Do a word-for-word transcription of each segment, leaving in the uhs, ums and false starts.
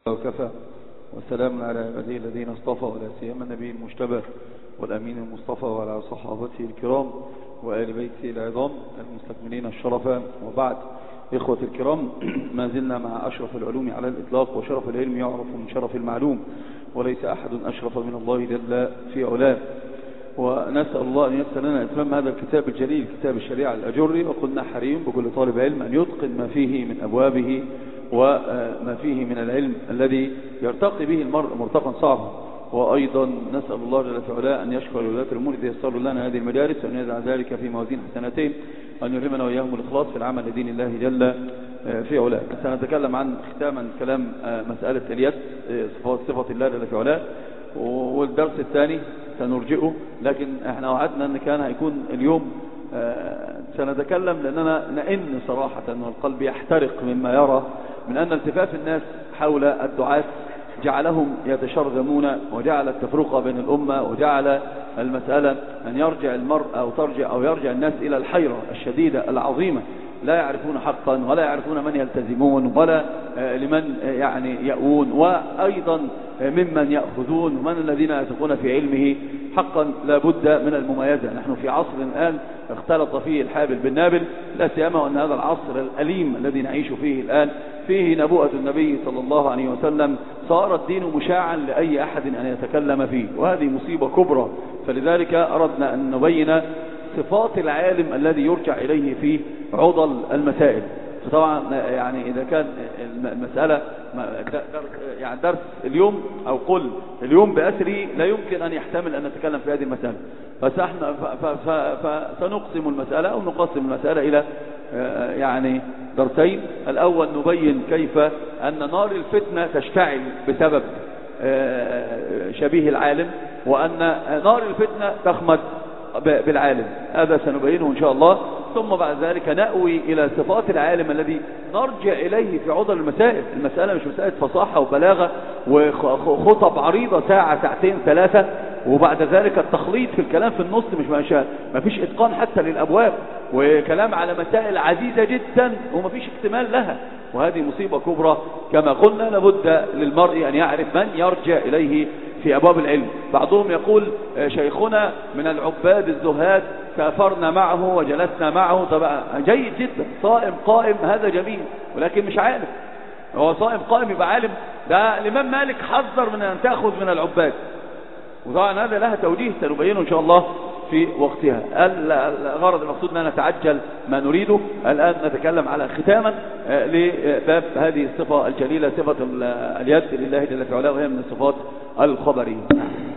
وكفى وسلام على عباده الذين اصطفى ولا سيما النبي المجتبى والأمين المصطفى وعلى صحابته الكرام وآل بيته العظام المستكملين الشرفاء. وبعد، إخوة الكرام، ما زلنا مع أشرف العلوم على الإطلاق، وشرف العلم يعرف من شرف المعلوم، وليس أحد أشرف من الله جل في علاه. ونسأل الله أن يسر لنا إتمام هذا الكتاب الجليل، كتاب الشريعة الأجري. وقلنا حري بكل طالب علم أن يتقن ما فيه من أبوابه وما فيه من العلم الذي يرتقي به المرء مرتقا صعبا. وأيضا نسأل الله جل في علاه أن يشكر ولاة الأمور إذ يسروا لنا هذه المدارس، وأن يجعل ذلك في موازين حسناتين، وأن يلهمنا وإياهم الإخلاص في العمل لدين الله جل في علاه. سنتكلم عن ختاما كلام مسألة اليد، صفات صفة الله جل في علاه، والدرس الثاني سنرجئه، لكن احنا وعدنا أن كان هيكون اليوم سنتكلم لأننا نئن صراحة والقلب يحترق مما يرى من أن التفاف الناس حول الدعاة جعلهم يتشرذمون، وجعل التفرقة بين الأمة، وجعل المسألة أن يرجع المرء أو ترجع أو يرجع الناس إلى الحيرة الشديدة العظيمة، لا يعرفون حقا ولا يعرفون من يلتزمون ولا لمن يعني يأوون، وأيضا ممن يأخذون ومن الذين يثقون في علمه. حقا لا بد من المميزة. نحن في عصر الآن اختلط فيه الحابل بالنابل، لا سيما وأن هذا العصر الأليم الذي نعيش فيه الآن فيه نبوءة النبي صلى الله عليه وسلم، صار الدين مشاعا لأي أحد أن يتكلم فيه، وهذه مصيبة كبرى. فلذلك أردنا أن نبين صفات العالم الذي يرجع إليه في عضل المسائل. فطبعا يعني إذا كان المسألة يعني درس اليوم أو قل اليوم بأسره لا يمكن أن يحتمل أن نتكلم في هذه المسألة، فسنقسم المسألة أو نقسم المسألة إلى يعني درسين. الأول نبين كيف أن نار الفتنة تشتعل بسبب شبيه العالم، وأن نار الفتنة تخمد بالعالم، هذا سنبينه إن شاء الله. ثم بعد ذلك نأوي إلى صفات العالم الذي نرجع إليه في عضل المسائل. المسألة مش مسألة فصاحة وبلاغة وخطب عريضة ساعة ساعتين ثلاثة، وبعد ذلك التخليط في الكلام في النص، مش ما فيش إتقان حتى للأبواب، وكلام على مسائل عزيزة جدا وما فيش اكتمال لها، وهذه مصيبة كبرى. كما قلنا لابد للمرء أن يعرف من يرجع إليه في أبواب العلم. بعضهم يقول شيخنا من العباد الزهاد سافرنا معه وجلسنا معه. طبعا جيد جدا، صائم قائم هذا جميل، ولكن مش عالم. هو صائم قائم يبقى عالم؟ ده الإمام مالك حذر من أن تأخذ من العباد، وطبعا هذا لها توجيه سنبينه إن شاء الله في وقتها. الغرض المقصود أن نتعجل ما نريده. الآن نتكلم على ختاما لباب هذه الصفة الجليلة، صفة اليد لله جل في علاه، وهي من الصفات الخبرية.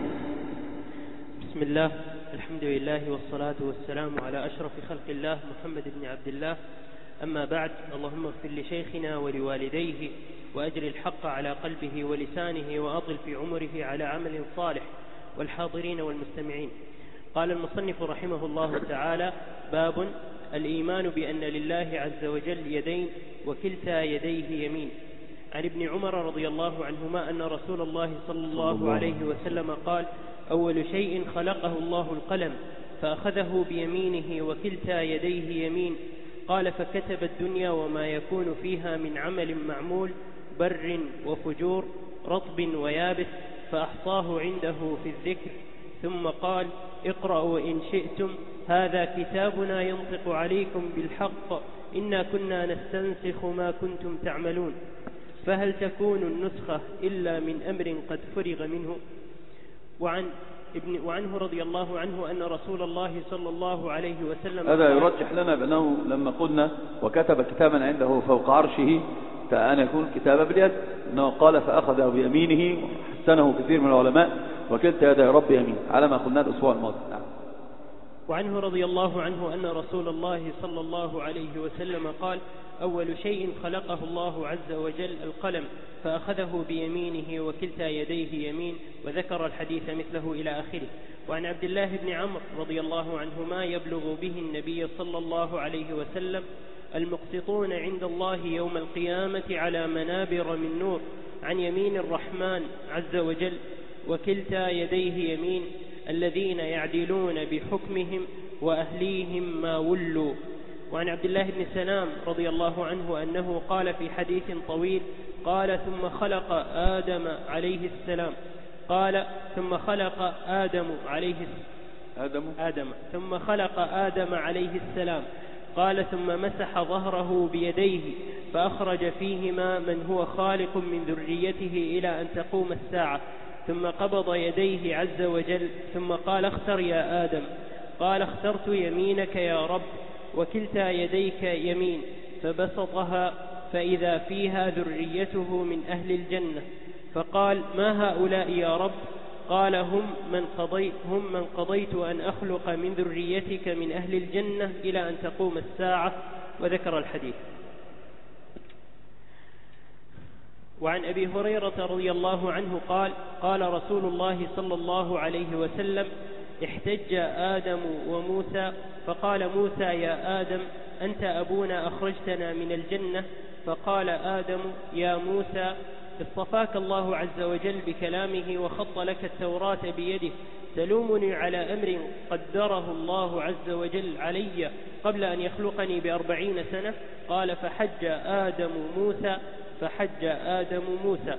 بسم الله، الحمد لله والصلاة والسلام على أشرف خلق الله محمد بن عبد الله. أما بعد، اللهم اغفر لشيخنا ولوالديه، وأجر الحق على قلبه ولسانه، وأطل في عمره على عمل صالح، والحاضرين والمستمعين. قال المصنف رحمه الله تعالى: باب الإيمان بأن لله عز وجل يدين وكلتا يديه يمين. عن ابن عمر رضي الله عنهما أن رسول الله صلى الله عليه وسلم قال: أول شيء خلقه الله القلم، فأخذه بيمينه وكلتا يديه يمين. قال: فكتب الدنيا وما يكون فيها من عمل معمول، بر وفجور، رطب ويابس، فأحصاه عنده في الذكر. ثم قال: اقرأوا إن شئتم، هذا كتابنا ينطق عليكم بالحق، إنا كنا نستنسخ ما كنتم تعملون، فهل تكون النسخة إلا من أمر قد فرغ منه. وعن ابن وعنه رضي الله عنه أن رسول الله صلى الله عليه وسلم هذا يرجح لنا بأنه لما قلنا وكتب كتابا عنده فوق عرشه فأن يكون كتابا باليد، أنه قال فأخذه بيمينه، حسنه كثير من العلماء، وكلتا يدي رب يمين، على ما قلنا الأسبوع الماضي. نعم. وعنه رضي الله عنه أن رسول الله صلى الله عليه وسلم قال: أول شيء خلقه الله عز وجل القلم، فأخذه بيمينه وكلتا يديه يمين، وذكر الحديث مثله إلى آخره. وعن عبد الله بن عمرو رضي الله عنهما يبلغ به النبي صلى الله عليه وسلم: المقسطون عند الله يوم القيامة على منابر من نور عن يمين الرحمن عز وجل، وكلتا يديه يمين، الذين يعدلون بحكمهم وأهليهم ما ولوا. وعن عبد الله بن سلام رضي الله عنه أنه قال في حديث طويل: قال ثم خلق آدم عليه السلام قال ثم خلق آدم عليه آدم آدم ثم خلق آدم عليه السلام قال ثم مسح ظهره بيديه فأخرج فيهما من هو خالق من ذريته إلى أن تقوم الساعة ثم قبض يديه عز وجل ثم قال اختر يا آدم قال اخترت يمينك يا رب وكلتا يديك يمين فبسطها فإذا فيها ذريته من أهل الجنة فقال ما هؤلاء يا رب قال هم من قضيت, هم من قضيت أن أخلق من ذريتك من أهل الجنة إلى أن تقوم الساعة وذكر الحديث. وعن أبي هريرة رضي الله عنه قال قال رسول الله صلى الله عليه وسلم احتج آدم وموسى فقال موسى يا آدم أنت أبونا أخرجتنا من الجنة فقال آدم يا موسى اصطفاك الله عز وجل بكلامه وخط لك التوراة بيده تلومني على أمر قدره الله عز وجل علي قبل أن يخلقني بأربعين سنة قال فحج آدم موسى فحج آدم موسى.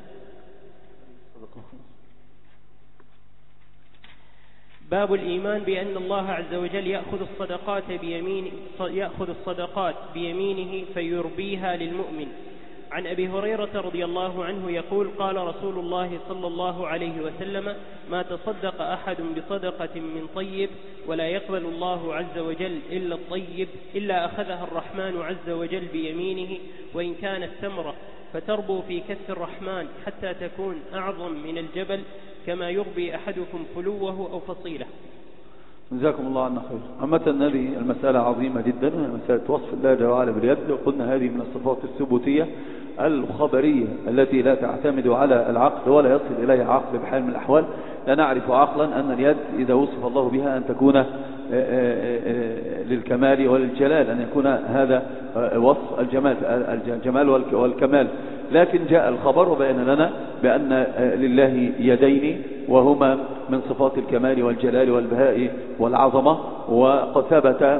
باب الإيمان بأن الله عز وجل يأخذ الصدقات بيمينه يأخذ الصدقات بيمينه فيربيها للمؤمن. عن أبي هريرة رضي الله عنه يقول قال رسول الله صلى الله عليه وسلم ما تصدق أحد بصدقة من طيب ولا يقبل الله عز وجل إلا الطيب إلا أخذها الرحمن عز وجل بيمينه وإن كانت تمرة فتربو في كف الرحمن حتى تكون أعظم من الجبل كما يربي أحدكم فلوه أو فصيله. جزاكم الله عنا خير. عامة هذه المسألة عظيمة جدا وهي مسألة وصف الله جل وعلا باليد. وقلنا هذه من الصفات الثبوتية الخبرية التي لا تعتمد على العقل ولا يصل إليها عقل بحال من الأحوال. لا نعرف عقلا أن اليد إذا وصف الله بها أن تكون للكمال وللجلال، أن يكون هذا وصف الجمال الجمال والكمال. لكن جاء الخبر وبين لنا بأن لله يدين وهما من صفات الكمال والجلال والبهاء والعظمة، وقد ثبت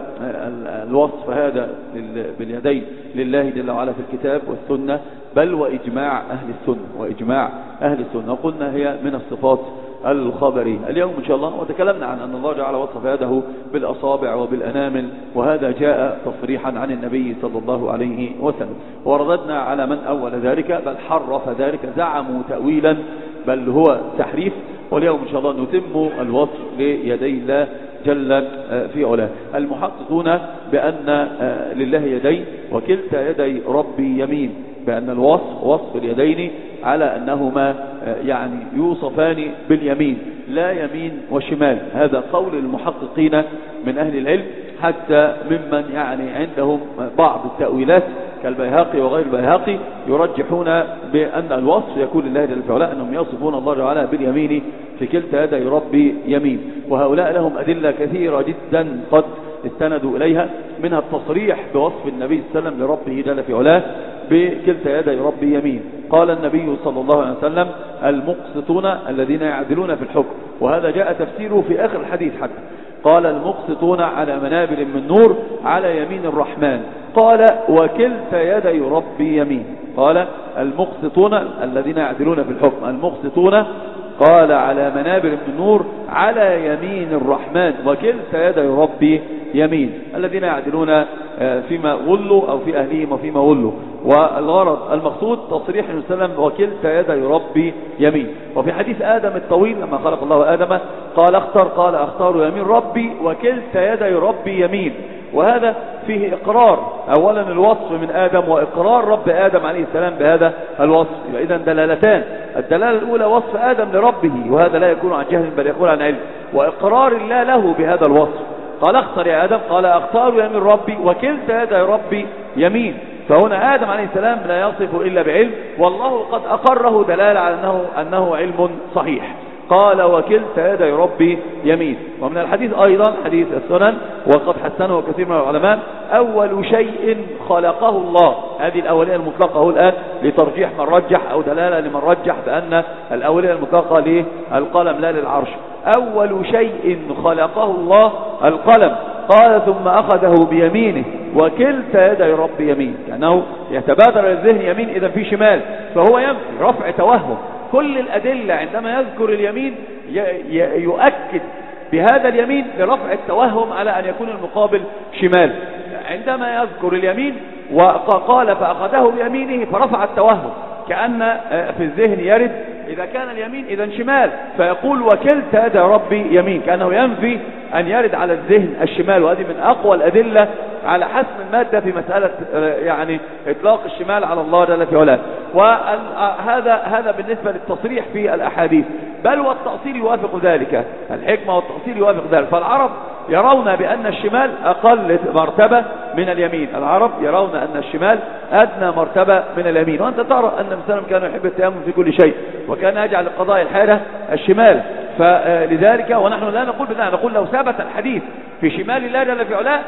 الوصف هذا باليدين لله جل وعلا في الكتاب والسنة بل وإجماع أهل السنة وإجماع أهل السنة. وقلنا هي من الصفات الخبرية. اليوم إن شاء الله وتكلمنا عن أن الله جعل وصف يده بالأصابع وبالأنامل، وهذا جاء تصريحا عن النبي صلى الله عليه وسلم. ورددنا على من أول ذلك بل حرف ذلك، زعموا تأويلا بل هو تحريف. واليوم إن شاء الله نتم الوصف ليدي الله جل في علاه. المحققون بأن لله يدين وكلتا يدي ربي يمين، بأن الوصف وصف اليدين على أنهما يعني يوصفان باليمين لا يمين وشمال. هذا قول المحققين من أهل العلم، حتى ممن يعني عندهم بعض التأويلات كالبيهقي وغير البيهقي يرجحون بأن الوصف يكون لله جل في علاه أنهم يصفون الله جل وعلا باليمين في كلتا يدي ربي يمين. وهؤلاء لهم أدلة كثيرة جدا قد استندوا إليها، منها التصريح بوصف النبي صلى الله عليه وسلم لربه جل في علاه بكلتا يدي ربي يمين. قال النبي صلى الله عليه وسلم المقسطون الذين يعدلون في الحكم، وهذا جاء تفسيره في آخر الحديث حتى قال المقسطون على منابر من نور على يمين الرحمن. قال وكلتا يدي ربي يمين. قال المقسطون الذين يعدلون في الحكم، المقسطون قال على منابر من نور على يمين الرحمن وكلتا يدي ربي يمين، الذين يعدلون فيما ولوا أو في أهلهم وفيما ولوا. والغرض المقصود تصريح النبي صلى الله عليه وسلم وكلتا يدي ربي يمين. وفي حديث آدم الطويل لما خلق الله آدم قال اختر قال اختار يمين ربي وكلتا يدي ربي يمين. وهذا فيه إقرار أولا الوصف من آدم وإقرار رب آدم عليه السلام بهذا الوصف. إذن دلالتان، الدلالة الأولى وصف آدم لربه وهذا لا يكون عن جهل بل يكون عن علم، وإقرار الله له بهذا الوصف. قال اختر يا آدم قال اختار يمين ربي وكلتا يدي ربي يمين. فهنا آدم عليه السلام لا يصف إلا بعلم، والله قد أقره دلالة على أنه, أنه علم صحيح. قال وكلتا يدي ربي يمين. ومن الحديث أيضا حديث السنن وقد حسنه كثير من العلماء أول شيء خلقه الله، هذه الأولية المطلقة هو الآن لترجيح من رجح أو دلالة لمن رجح بأن الأولية المطلقة للقلم لا للعرش. أول شيء خلقه الله القلم قال ثم أخذه بيمينه وكلتا يدي ربي يمين، كأنه يتبادر الذهن يمين إذا في شمال، فهو ينفي رفع توهم. كل الأدلة عندما يذكر اليمين يؤكد بهذا اليمين لرفع التوهم على أن يكون المقابل شمال. عندما يذكر اليمين وقال فأخذه بيمينه فرفع التوهم، كأن في الذهن يرد إذا كان اليمين إذا شمال، فيقول وكلتا يدي ربي يمين، كأنه ينفي أن يرد على الذهن الشمال. وهذه من أقوى الأدلة على حسم المادة في مسألة يعني إطلاق الشمال على الله جل في علاه. وهذا هذا بالنسبة للتصريح في الأحاديث، بل والتأصيل يوافق ذلك، الحكمة والتأصيل يوافق ذلك. فالعرب يرون بأن الشمال أقل مرتبة من اليمين، العرب يرون أن الشمال أدنى مرتبة من اليمين. وأنت ترى أن مسلم كان يحب التيمم في كل شيء، وكان يجعل القضاء الحاجة الشمال. فلذلك ونحن لا نقول بذلك، نقول لو ثبت الحديث في شمال الله جل في علاه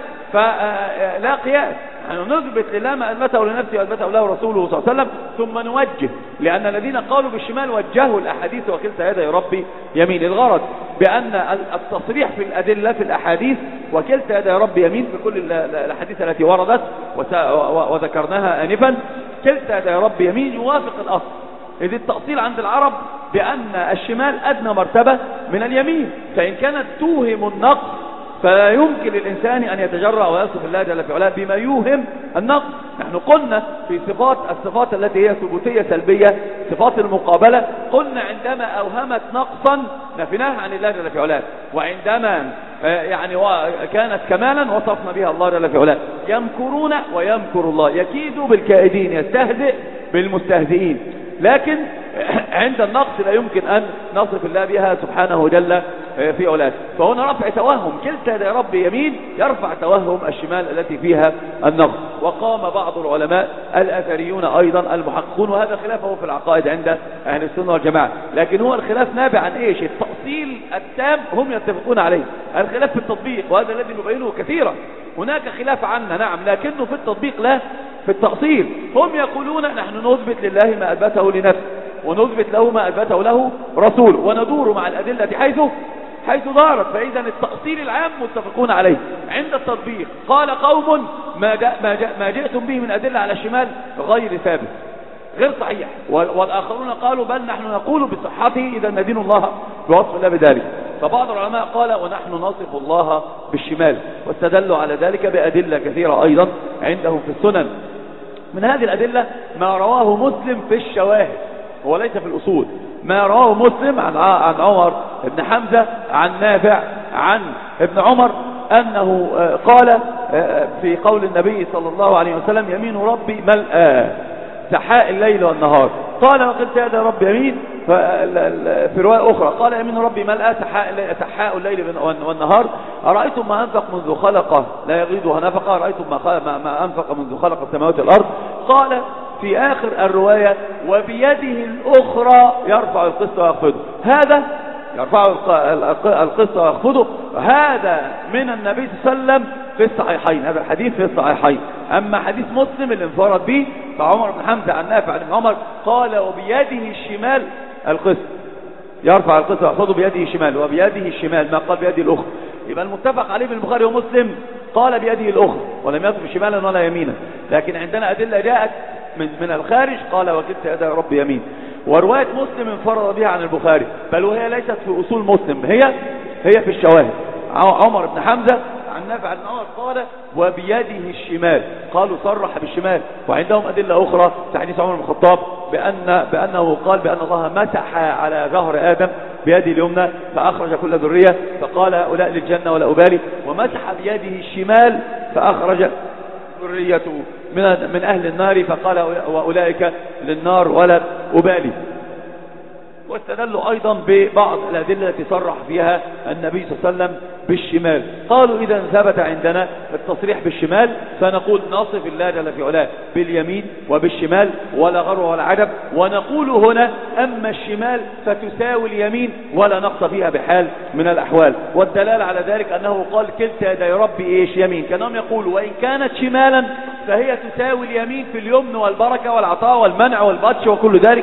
فلا قياس، نحن نثبت لله ما أثبته لنفسه وأثبته له رسوله صلى الله عليه وسلم، ثم نوجه، لأن الذين قالوا بالشمال وجهوا الأحاديث وكلتا يدي ربي يمين. الغرض بأن التصريح في الأدلة في الأحاديث وكلتا يدي ربي يمين في كل الأحاديث التي وردت وذكرناها آنفا، كلتا يدي ربي يمين يوافق الأصل. إذ التأصيل عند العرب بأن الشمال أدنى مرتبة من اليمين، فإن كانت توهم النقص فلا يمكن للإنسان أن يتجرأ ويصف الله جل في علاه بما يوهم النقص. نحن قلنا في صفات الصفات التي هي ثبوتية سلبية، صفات المقابلة، قلنا عندما أوهمت نقصا نفيناها عن الله جل في علاه، وعندما يعني كانت كمالا وصفنا بها الله جل في علاه. يمكرون ويمكر الله، يكيد بالكائدين، يستهزئ بالمستهزئين، لكن عند النقص لا يمكن أن نصف الله بها سبحانه جل في علاه. فهنا رفع توهم كلتا يدي ربي يمين يرفع توهم الشمال التي فيها النقص. وقام بعض العلماء الأثريون أيضا المحققون، وهذا خلافه في العقائد عند أهل السنة والجماعة، لكن هو الخلاف نابع عن إيش؟ التأصيل التام هم يتفقون عليه، الخلاف في التطبيق، وهذا الذي نبينه كثيرا. هناك خلاف عنه نعم، لكنه في التطبيق لا في التأصيل. هم يقولون نحن نثبت لله ما أثبته لنفسه، ونثبت له ما أثبته له رسول، وندور مع الأدلة حيث حيث دارت. فإذا التأصيل العام متفقون عليه. عند التطبيق قال قوم ما, جاء ما, جاء ما جئتم به من أدلة على الشمال غير ثابت، غير صحيح، والآخرون قالوا بل نحن نقول بصحته إذا ندين الله بوصف الله بذلك. فبعض العلماء قال ونحن نصف الله بالشمال، واستدلوا على ذلك بأدلة كثيرة أيضا عندهم في السنن. من هذه الأدلة ما رواه مسلم في الشواهد وليس في الأصول، ما رواه مسلم عن عن عمر بن حمزة عن نافع عن ابن عمر أنه قال في قول النبي صلى الله عليه وسلم يمين ربي ملأى سحاء الليل والنهار. قال وقلت يا ذا رب يمين، في رواية أخرى قال يمين ربي ملأى سحاء الليل والنهار. أرأيتم ما أنفق منذ خلقه لا يغيضها نفقه، أرأيتم ما, ما أنفق منذ خلق السماوات والأرض. قال في آخر الرواية وبيده الأخرى يرفع القسط ويخفضه، هذا يرفع القسط ويخفضه، هذا من النبي صلى الله عليه وسلم في الصحيحين، هذا الحديث في الصحيحين. أما حديث مسلم اللي انفرد به فعمر بن حمزة عن نافع عن عمر قال وبيده الشمال القسط، يرفع القسط ويخفضه بيده الشمال، وبيده الشمال ما قال بيده الأخرى. يبقى المتفق عليه بالبخاري ومسلم قال بيده الأخرى ولم يذكر شمالا ولا يمينا، لكن عندنا أدلة جاءت من من الخارج قال وكلتا يدي ربي يمين. ورواية مسلم انفرد بها عن البخاري، بل وهي ليست في أصول مسلم، هي هي في الشواهد. عمر بن حمزة عن نافع عن عمر قال وبيده الشمال، قالوا صرح بالشمال. وعندهم أدلة أخرى في حديث عمر بن الخطاب بأن بأنه قال بأن الله مسح على ظهر آدم بيده اليمنى فأخرج كل ذرية، فقال هؤلاء للجنة ولا أبالي، ومسح بيده الشمال فأخرج ذريته من من أهل النار فقال وأولئك للنار ولا أبالي. واستدلوا أيضا ببعض الأدلة التي صرح فيها النبي صلى الله عليه وسلم بالشمال. قالوا إذا ثبت عندنا التصريح بالشمال فنقول نصف الله جل في علاه باليمين وبالشمال ولا غرو ولا عجب، ونقول هنا أما الشمال فتساوي اليمين ولا نقص فيها بحال من الأحوال. والدلالة على ذلك أنه قال كلتا يدي ربي إيش يمين، كانهم يقولوا وإن كانت شمالا فهي تساوي اليمين في اليمن والبركة والعطاء والمنع والبطش وكل ذلك،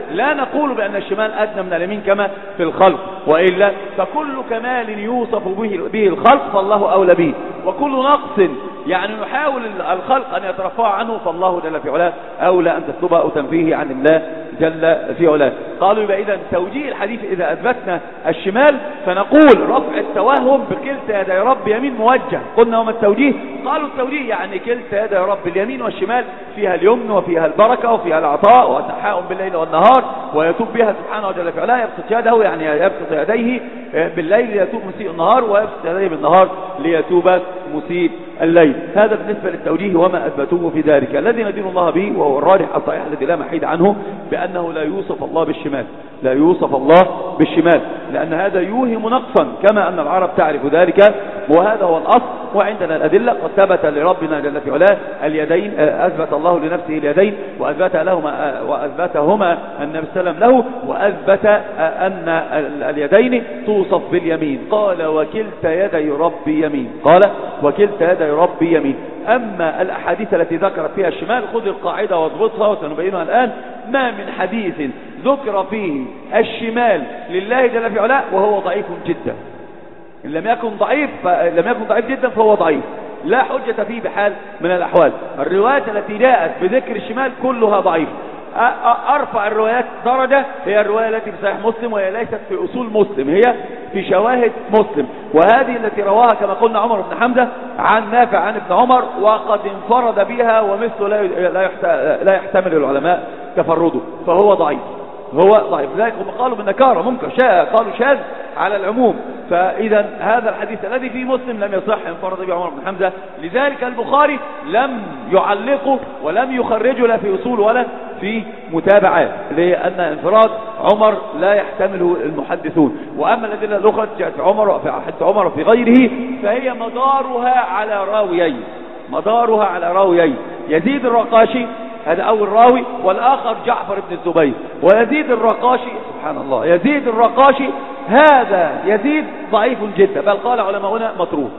لا نقول بأن الشمال أدنى من اليمين كما في الخلق، وإلا فكل كمال يوصف به الخلق فالله أولى به، وكل نقص يعني نحاول الخلق أن يترفع عنه فالله جل في علاه أولى أن تسلبه أو تنفيه عن الله جل في علاه. قالوا يبقى إذن توجيه الحديث إذا أثبتنا الشمال فنقول رفع التوهم بكلتا يدي رب يمين موجه. قلنا وما التوجيه؟ قالوا التوجيه يعني كلتا يدي رب اليمين والشمال فيها اليمن وفيها البركة وفيها العطاء وتحاء بالليل والنهار، ويتوب بها سبحانه وجل في علاه. يبسط يده يعني يبسط يديه بالليل ليتوب مسيء النهار، ويبسط يديه بالنهار ليتوب مسيء الليل. هذا بالنسبة للتوجيه وما أثبتوه في ذلك. الذي ندين الله به وهو الراجح الصحيح الذي لا محيد عنه بأنه لا يوصف الله بالشمال، لا يوصف الله بالشمال، لأن هذا يوهم نقصا كما أن العرب تعرف ذلك، وهذا هو الأصل. وعندنا الأدلة قد ثبت لربنا جل في علاه اليدين، أثبت الله لنفسه اليدين وأثبت لهما وأثبتهما النبي صلى الله عليه وسلم له، وأثبت أن اليدين توصف باليمين. قال وكلتا يدي ربي يمين، قال وكلتا يدي ربي يمين. أما الأحاديث التي ذكرت فيها الشمال خذ القاعدة واضبطها وسنبينها الآن. ما من حديث ذكر فيه الشمال لله جل في علاه وهو ضعيف جدا. إن لم يكن ضعيف لم يكن ضعيف جدا فهو ضعيف، لا حجة فيه بحال من الأحوال. الروايات التي جاءت بذكر الشمال كلها ضعيف. أرفع الروايات درجة هي الرواية التي في صحيح مسلم، وهي ليست في أصول مسلم، هي في شواهد مسلم، وهذه التي رواها كما قلنا عمر بن حمزة عن نافع عن ابن عمر، وقد انفرد بها ومثله لا يحتمل العلماء تفرده، فهو ضعيف، هو ضعيف. لذلك هم قالوا بالنكارة منكر، قالوا شاذ على العموم. فإذا هذا الحديث الذي في مسلم لم يصح، انفرد به عمر بن حمزة، لذلك البخاري لم يعلقه ولم يخرجه لا في أصول ولا في متابعات، لأن انفراد عمر لا يحتمله المحدثون. وأما الأدلة الأخرى جاءت في عمر في حديث عمر وفي غيره فهي مدارها على راويين، مدارها على راويين، يزيد الرقاشي هذا أول راوي، والآخر جعفر بن الزبير. ويزيد الرقاشي سبحان الله، يزيد الرقاشي هذا يزيد ضعيف جدا، بل قال علماؤنا متروك.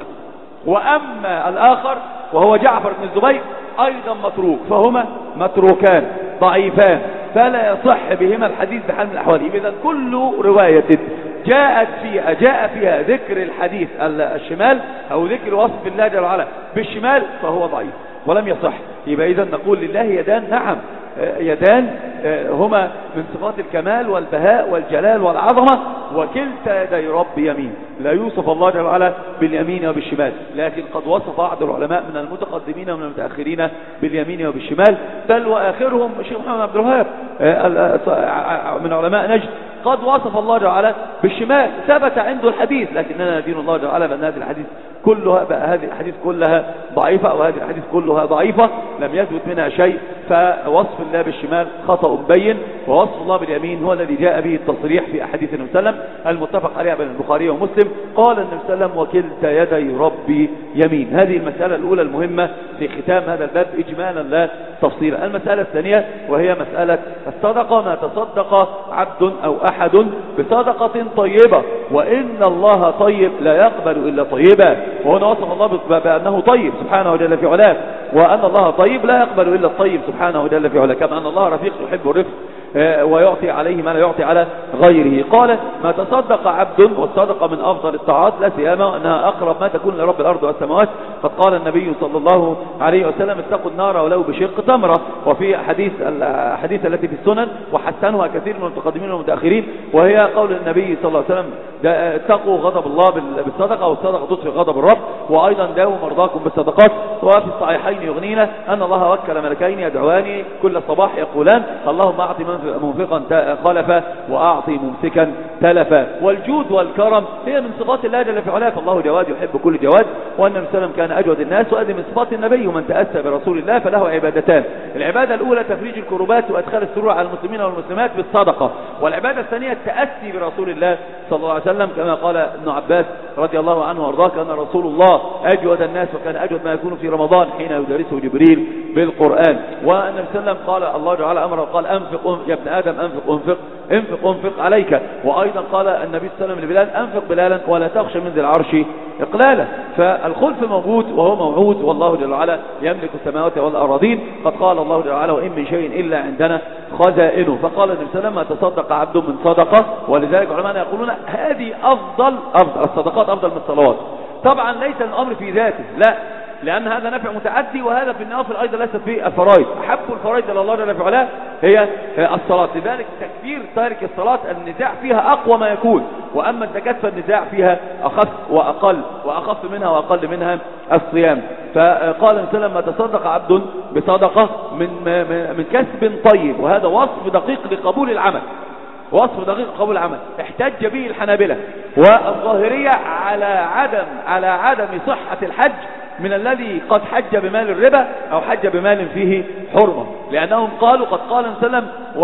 وأما الآخر وهو جعفر بن الزبير أيضا متروك، فهما متروكان ضعيفان، فلا يصح بهما الحديث بحال من الأحوال. إذن كل رواية جاءت فيها جاء فيها ذكر الحديث الشمال أو ذكر وصف الله جل وعلا بالشمال فهو ضعيف ولم يصح. يبقى إذن نقول لله يدان، نعم يدان هما من صفات الكمال والبهاء والجلال والعظمة، وكلتا يدي رب يمين. لا يوصف الله جل وعلا باليمين وبالشمال، لكن قد وصف بعض العلماء من المتقدمين ومن المتأخرين باليمين وبالشمال، بل وآخرهم الشيخ محمد عبد الوهاب من علماء نجد قد وصف الله جل وعلا بالشمال، ثبت عنده الحديث، لكننا ندين الله جل وعلا بأن هذه الحديث كلها هذه الحديث كلها ضعيفة، وهذه الحديث كلها ضعيفة لم يثبت منها شيء. فوصف الله بالشمال خطأ بين، ووصف الله باليمين هو الذي جاء به التصريح في أحاديث النبي صلى الله عليه وسلم المتفق عليها بين البخاري ومسلم. قال النبي صلى الله عليه وسلم وكلتا يدي ربي يمين. هذه المسألة الأولى المهمة في ختام هذا الباب إجمالا لا تفصيلا. المسألة الثانية وهي مسألة الصدقة، ما تصدق عبد أو أحد بصدقة طيبة وإن الله طيب لا يقبل إلا طيبا. وهنا وصف الله بأنه طيب سبحانه وجل في علاه، وأن الله طيب لا يقبل إلا الطيب سبحانه وجل في علاه، كما أن الله رفيق يحب الرفق ويعطي عليه ما لا يعطي على غيره. قال ما تصدق عبد، والصدقة من أفضل الطاعات لا سيما أنها أقرب ما تكون لرب الأرض والسماوات. قد قال النبي صلى الله عليه وسلم اتقوا النار ولو بشق تمرة. وفي حديث الحديث التي في السنن وحسنها كثير من المتقدمين والمتأخرين، وهي قول النبي صلى الله عليه وسلم اتقوا غضب الله بالصدقة، والصدقة تطفئ غضب الرب، وأيضا داووا مرضاكم بالصدقات. وفي الصحيحين يغنينا أن الله وكل ملكين يدعوان كل صباح يقولان اللهم أعطي منفقا خلفا وأعطي ممسكا تلفا. والجود والكرم هي من صفات الله جل في علاه، فالله جواد يحب كل جواد، وأن النبي صلى الله عليه وسلم كان أجود الناس، وهذه من صفات النبي. ومن تأسى برسول الله فله عبادتان: العبادة الأولى تفريج الكربات وإدخال السرور على المسلمين والمسلمات بالصدقة، والعبادة الثانية التأسي برسول الله صلى الله عليه وسلم، كما قال ابن عباس رضي الله عنه وارضاه كان رسول الله أجود الناس، وكان أجود ما يكون في رمضان حين يدرسه جبريل بالقرآن. والنبي صلى الله عليه وسلم قال الله تعالى أمره قال أنفق يا ابن آدم أنفق أنفق انفق انفق عليك. وأيضا قال النبي صلى الله عليه وسلم لبلال أنفق بلالا ولا تخشى من ذي العرش إقلالا. فالخلف موجود وهو موعود، والله جل وعلا يملك السماوات والأراضين. قد قال الله جل وعلا وإن من شيء إلا عندنا خزائنه. فقال النبي صلى الله عليه وسلم: تصدق عبد من صدقة. ولذلك علماء يقولون هذه أفضل أفضل الصدقات، أفضل من الصلوات. طبعا ليس الأمر في ذاته، لا، لأن هذا نفع متعدي، وهذا في النوافل أيضا ليس في الفرائض. أحب الفرائض إلى الله جل وعلا هي الصلاة. لذلك تكبير تارك الصلاة النزاع فيها أقوى ما يكون، وأما الزكاة فالنزاع فيها أخف وأقل، وأخف منها وأقل منها الصيام. فقال النبي صلى الله عليه وسلم: ما تصدق عبد بصدقة من من كسب طيب. وهذا وصف دقيق لقبول العمل، وصف دقيق قبول العمل احتج به الحنابلة والظاهرية على عدم على عدم صحة الحج من الذي قد حج بمال الربا أو حج بمال فيه حرمة، لأنهم قالوا قد قال صلى الله عليه وسلم: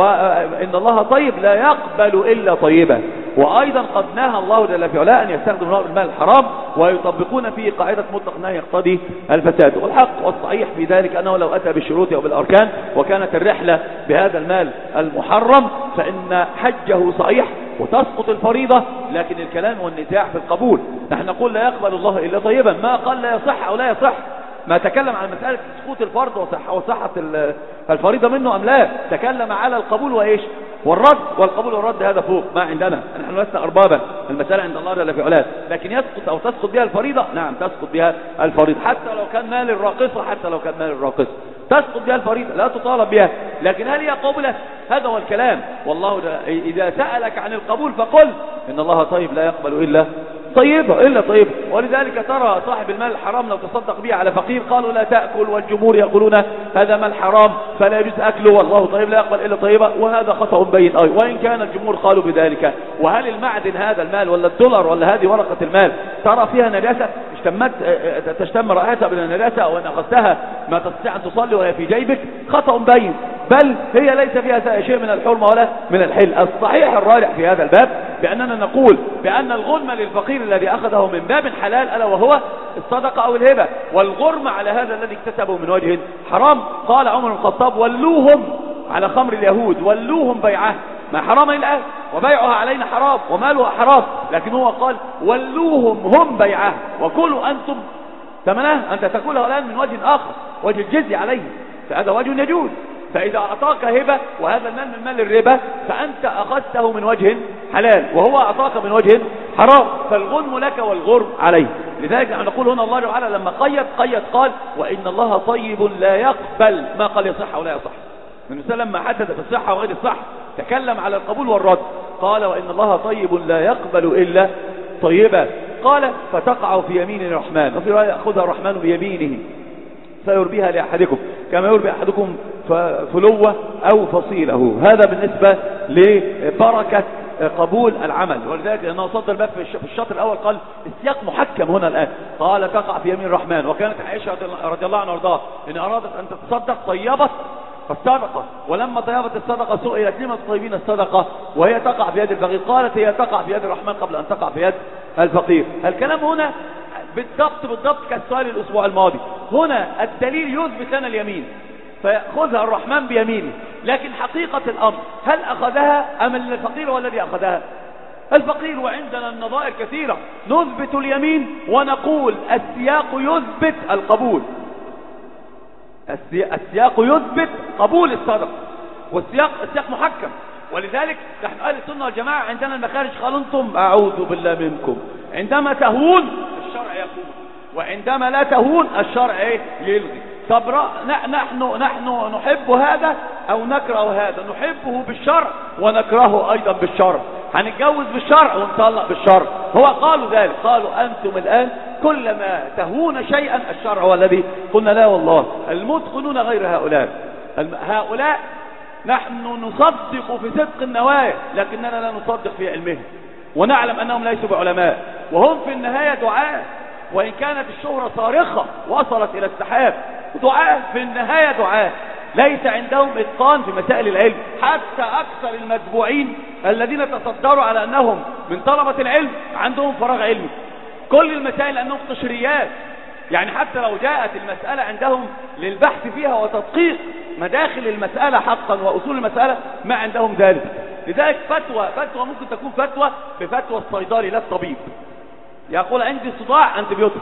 وإن الله طيب لا يقبل إلا طيبا. وأيضا قد نهى الله جل في علاه أن يستخدم المال الحرام، ويطبقون فيه قاعدة مطلق نهي يقتضي الفساد. والحق والصحيح في ذلك أنه لو أتى بالشروط أو بالأركان وكانت الرحلة بهذا المال المحرم فإن حجه صحيح وتسقط الفريضة، لكن الكلام والنزاع في القبول. نحن نقول لا يقبل الله إلا طيبا، ما قال لا يصح أو لا يصح، ما تكلم عن مسألة سقوط الفرض وصحة, وصحة الفريضة منه أم لا، تكلم على القبول وإيش والرد، والقبول والرد هذا فوق ما عندنا، نحن لسنا أربابا، المسألة عند الله جل في علاه. لكن يسقط أو تسقط بها الفريضة، نعم تسقط بها الفريضة، حتى لو كان مال الراقصة، حتى لو كان مال الراقصة تسقط بها الفريضة، لا تطالب بها. لكن هل هي قابلة؟ هذا هو الكلام. والله إذا سألك عن القبول فقل إن الله طيب لا يقبل إلا طيبة إلا طيبة. ولذلك ترى صاحب المال الحرام لو تصدق به على فقير قالوا لا تأكل، والجمهور يقولون هذا مال حرام فلا يجوز أكله، والله طيب لا يقبل إلا طيبة، وهذا خطأ بين أي، وإن كان الجمهور قالوا بذلك. وهل المعدن هذا المال ولا الدولار ولا هذه ورقة المال ترى فيها نجاسة اشتمت تشتم رائحتها بالنجاسة، أو أن أخذتها ما تستطيع أن تصلي وهي في جيبك؟ خطأ بين، بل هي ليس فيها شيء من الحرمة ولا من الحل. الصحيح الراجح في هذا الباب بأننا نقول بأن الغنم للفقير الذي أخذه من باب حلال ألا وهو الصدقة أو الهبة، والغرم على هذا الذي اكتسبه من وجه حرام. قال عمر بن الخطاب: ولوهم على خمر اليهود، ولوهم بيعه، ما حرام الآن وبيعها علينا حرام ومالها حرام، لكن هو قال ولوهم هم بيعه وكلوا أنتم ثمنه، أنت تأكلها الآن من وجه آخر، وجه الجزي عليه، فهذا وجه يجوز. فإذا أعطاك هبة وهذا المال من مال الربا فأنت أخذته من وجه حلال وهو أعطاك من وجه حرام، فالغنم لك والغرم عليه. لذلك نحن نقول هنا الله تعالى لما قيد قيد قال: وإن الله طيب لا يقبل، ما قال يصح ولا يصح. من سلم ما حدث في الصحة وغير الصح تكلم على القبول والرد، قال: وإن الله طيب لا يقبل إلا طيبا. قال: فتقع في يمين الرحمن، وفي رواية يأخذها الرحمن بيمينه فيربيها لأحدكم كما يربي أحدكم فلوة أو فصيله. هذا بالنسبة لبركة قبول العمل. ولذلك أنه صدر الباب في الشطر الأول قال السياق محكم هنا الآن، قال: تقع في يمين الرحمن. وكانت عائشة رضي الله عنها وارضاها إن أرادت أن تتصدق طيبت الصدقة، ولما طيبت الصدقة سئلت: لما تطيبين الصدقة وهي تقع في يد الفقير؟ قالت: هي تقع في يد الرحمن قبل أن تقع في يد الفقير. الكلام هنا بالضبط بالضبط كالسؤال الأسبوع الماضي. هنا الدليل يثبت لنا اليمين فيأخذها الرحمن بيمينه، لكن حقيقة الأمر هل أخذها أم الفقير هو الذي أخذها؟ الفقير. وعندنا النظائر كثيرة نثبت اليمين ونقول السياق يثبت القبول، السياق يثبت قبول الصدقة، والسياق السياق محكم. ولذلك نحن أهل السنة والجماعة عندنا المخارج قال: أنتم أعوذ بالله منكم، عندما تهون الشرع يقول، وعندما لا تهون الشرع يلغي. طب نحن نحن نحب هذا أو نكره هذا؟ نحبه بالشرع ونكرهه أيضا بالشرع، هنتجوز بالشرع ونطلق بالشرع. هو قالوا ذلك، قالوا أنتم الآن كلما تهون شيئا الشرع هو الذي. قلنا لا والله، المتقنون غير هؤلاء. هؤلاء نحن نصدق في صدق النوايا لكننا لا نصدق في علمهم، ونعلم أنهم ليسوا بعلماء، وهم في النهاية دعاء، وإن كانت الشهرة صارخة وصلت إلى السحاب، دعاء في النهاية دعاء، ليس عندهم إتقان في مسائل العلم. حتى أكثر المتبوعين الذين تصدروا على أنهم من طلبة العلم عندهم فراغ علمي، كل المسائل أنهم قشريات، يعني حتى لو جاءت المسألة عندهم للبحث فيها وتدقيق مداخل المسألة حقا وأصول المسألة ما عندهم ذلك. لذلك فتوى فتوى ممكن تكون فتوى بفتوى الصيدلي لا الطبيب، يقول عندي صداع أنتبيوتيك،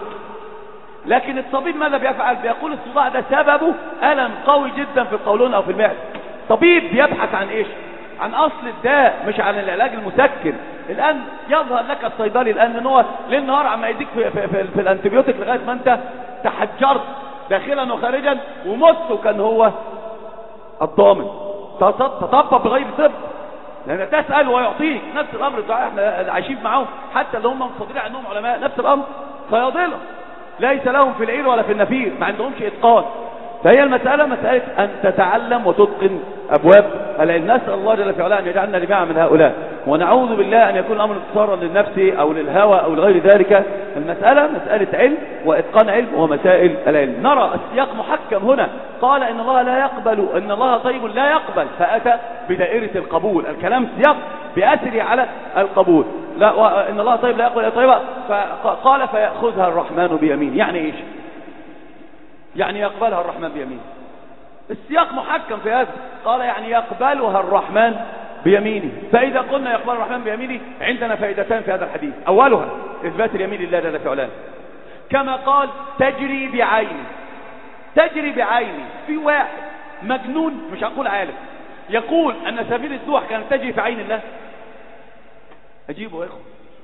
لكن الطبيب ماذا بيفعل؟ بيقول الصداع ده سببه ألم قوي جدا في القولون أو في المعدة، طبيب بيبحث عن ايش؟ عن اصل الداء مش عن العلاج المسكن. الان يظهر لك الصيدلي الان ان هو ليل نهار عم يديك في, في, في, في الانتبيوتيك لغايه ما انت تحجرت داخلا وخارجا ومت، وكان هو الضامن. تطبب بغير طب، لان تسال ويعطيك. نفس الامر الدعاء احنا عايشين معاهم، حتى اللي هم مصدرين عنهم علماء نفس الامر، صيادله ليس لهم في العير ولا في النفير، ما عندهمش اتقان. فهي المسألة مسألة أن تتعلم وتتقن أبواب العلم. نسأل الله جل في علاه أن يجعلنا جميعا من هؤلاء، ونعوذ بالله أن يكون الأمر انتصارا للنفس أو للهوى أو لغير ذلك. المسألة مسألة علم وإتقان علم ومسائل العلم. نرى السياق محكم هنا، قال إن الله لا يقبل، إن الله طيب لا يقبل، فأتى بدائرة القبول. الكلام سياق بأثره على القبول. لا، إن الله طيب لا يقبل طيبا، فقال فيأخذها الرحمن بيمين. يعني إيش؟ يعني يقبلها الرحمن بيمينه. السياق محكم في هذا، قال يعني يقبلها الرحمن بيمينه. فإذا قلنا يقبل الرحمن بيمينه، عندنا فائدتان في هذا الحديث. أولها إثبات اليمين لله جل في علاه، كما قال تجري بعيني. تجري بعيني. في واحد مجنون، مش هقول عالم، يقول أن سفينة نوح كانت تجري في عين الله. أجيبه يا إخوة.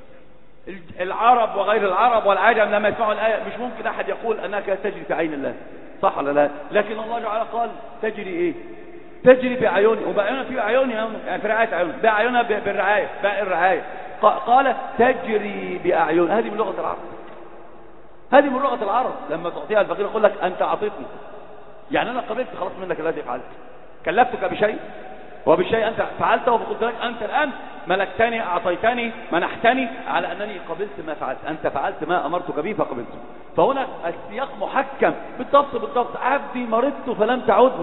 العرب وغير العرب والعجم لما يسمعوا الآية مش ممكن أحد يقول أنها كانت تجري في عين الله، صح ولا لا؟ لكن الله تعالى قال تجري إيه؟ تجري بعيوني، وبعيونها في عيوني يعني في رعاية عيوني، بعيونها بالرعاية، باقي الرعاية. قال تجري بأعين. هذه من لغة العرب، هذه من لغة العرب. لما تعطيها الفقير يقول لك أنت أعطيتني، يعني أنا قبلت خلاص منك الذي فعلت، كلفتك بشيء وبالشيء أنت فعلته، وقلت لك أنت الآن ملكتني، أعطيتني، منحتني على أنني قبلت ما فعلت، أنت فعلت ما أمرتك به فقبلته. فهنا السياق محكم بالضبط بالضبط. عبدي مرضت فلم تعودني،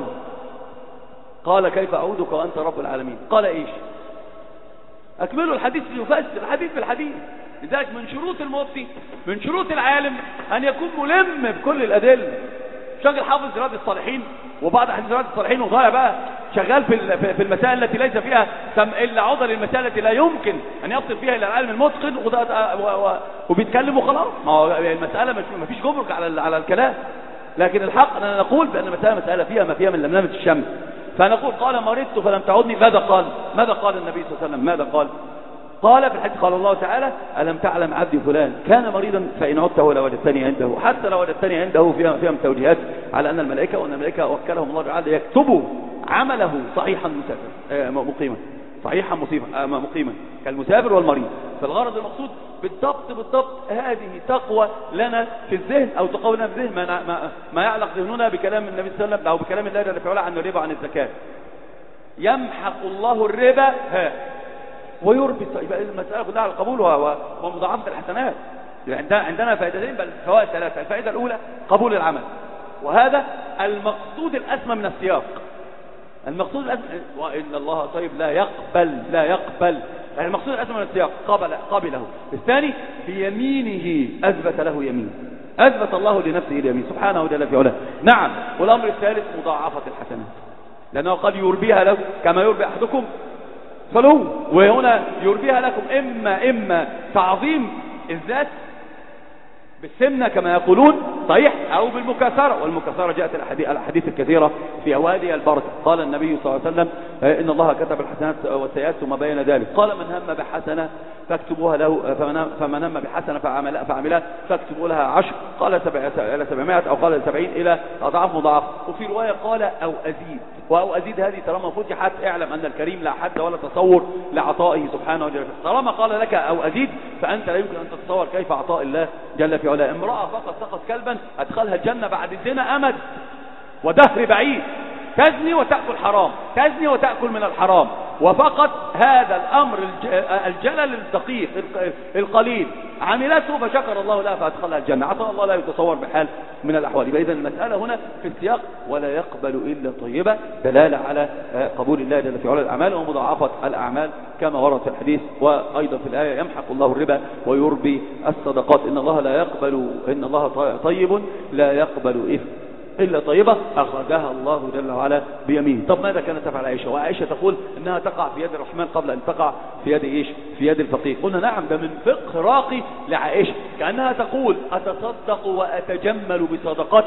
قال كيف أعودك وأنت رب العالمين؟ قال إيش؟ أكملوا الحديث ليفسر الحديث بالحديث. لذلك من شروط المفتي، من شروط العالم أن يكون ملم بكل الأدلة. شغل حافظ رياض الصالحين وبعض حديث رياض الصالحين وضايع بقى شغال في في المسائل التي ليس فيها الا عضل، المسائل التي لا يمكن ان يصل فيها الى العلم المتقن، وبيتكلم وخلاص. ما هو المساله ما فيش جبرك على على الكلام. لكن الحق اننا نقول بان المساله مساله فيها ما فيها من لملمه الشمس. فنقول قال مرضت فلم تعودني. ماذا قال؟ ماذا قال النبي صلى الله عليه وسلم؟ ماذا قال؟ قال في الحديث قال الله تعالى ألم تعلم عبدي فلان كان مريضا فإن عدته لوجدتني عنده. حتى لو وجدتني عنده فيها فيها توجيهات على أن الملائكة وأن الملائكة وكلهم الله تعالى يكتبوا عمله صحيحا مسافر مقيما، صحيحا مصيبا مقيما كالمسافر والمريض. فالغرض المقصود بالضبط بالضبط هذه تقوى لنا في الذهن، أو تقوى لنا في الذهن ما, ما, ما يعلق ذهننا بكلام النبي صلى الله عليه وسلم أو بكلام الله جل وعلا عن الربا عن الزكاة. يمحق الله الربا ها ويربي. يبقى المسألة كلها على القبول ومضاعفة الحسنات. عندنا فائدتين بل فوائد ثلاثة. الفائدة الأولى قبول العمل، وهذا المقصود الأسمى من السياق. المقصود الأسمى وإن الله طيب لا يقبل لا يقبل يعني المقصود الأسمى من السياق قبل قبله. الثاني بيمينه أثبت له يمين، أثبت الله لنفسه اليمين سبحانه جل في علاه. نعم. والأمر الثالث مضاعفة الحسنات، لأنه قد يربيها له كما يربي أحدكم فلو، وهنا يربيها لكم إما إما تعظيم الذات بالسمنة كما يقولون صحيح، أو بالمكاثرة. والمكاثرة جاءت الأحاديث الكثيرة في أوادي البركة. قال النبي صلى الله عليه وسلم إن الله كتب الحسنات والسيئات ثم بين ذلك. قال من هم بحسنة فاكتبوها له، فمن هم بحسنة فعملها فاكتبوا لها عشر. قال إلى سبعمائة أو قال سبعين إلى أضعاف مضاعف. وفي رواية قال أو أزيد. وأو أزيد هذه طالما فتحت اعلم أن الكريم لا حد ولا تصور لعطائه سبحانه وتعالى. طالما قال لك أو أزيد فأنت لا يمكن أن تتصور كيف عطاء الله جل في علاه. امرأة فقط سقط كلبا أدخلها الجنة بعد الزنا أمد ودهر بعيد، تزني وتأكل حرام، تزني وتأكل من الحرام، وفقط هذا الأمر الجلل الدقيق القليل عملته فشكر الله لها فأدخلها الجنة. عطاء الله لا يتصور بحال من الأحوال. إذا المسألة هنا في السياق ولا يقبل إلا طيبة، دلالة على قبول الله جل في علاه الأعمال ومضاعفة الأعمال كما ورد في الحديث. وأيضا في الآية يمحق الله الربا ويربي الصدقات. إن الله لا يقبل إن الله طيب لا يقبل إثم إلا طيبة أخرجها الله جل وعلا بيمين. طب ماذا كانت تفعل عائشة؟ وعائشة تقول إنها تقع في يد الرحمن قبل أن تقع في يد إيش؟ في يد الفقير. قلنا نعم، ده من فقه راقي لعائشة، كأنها تقول أتصدق وأتجمل بصدقتي،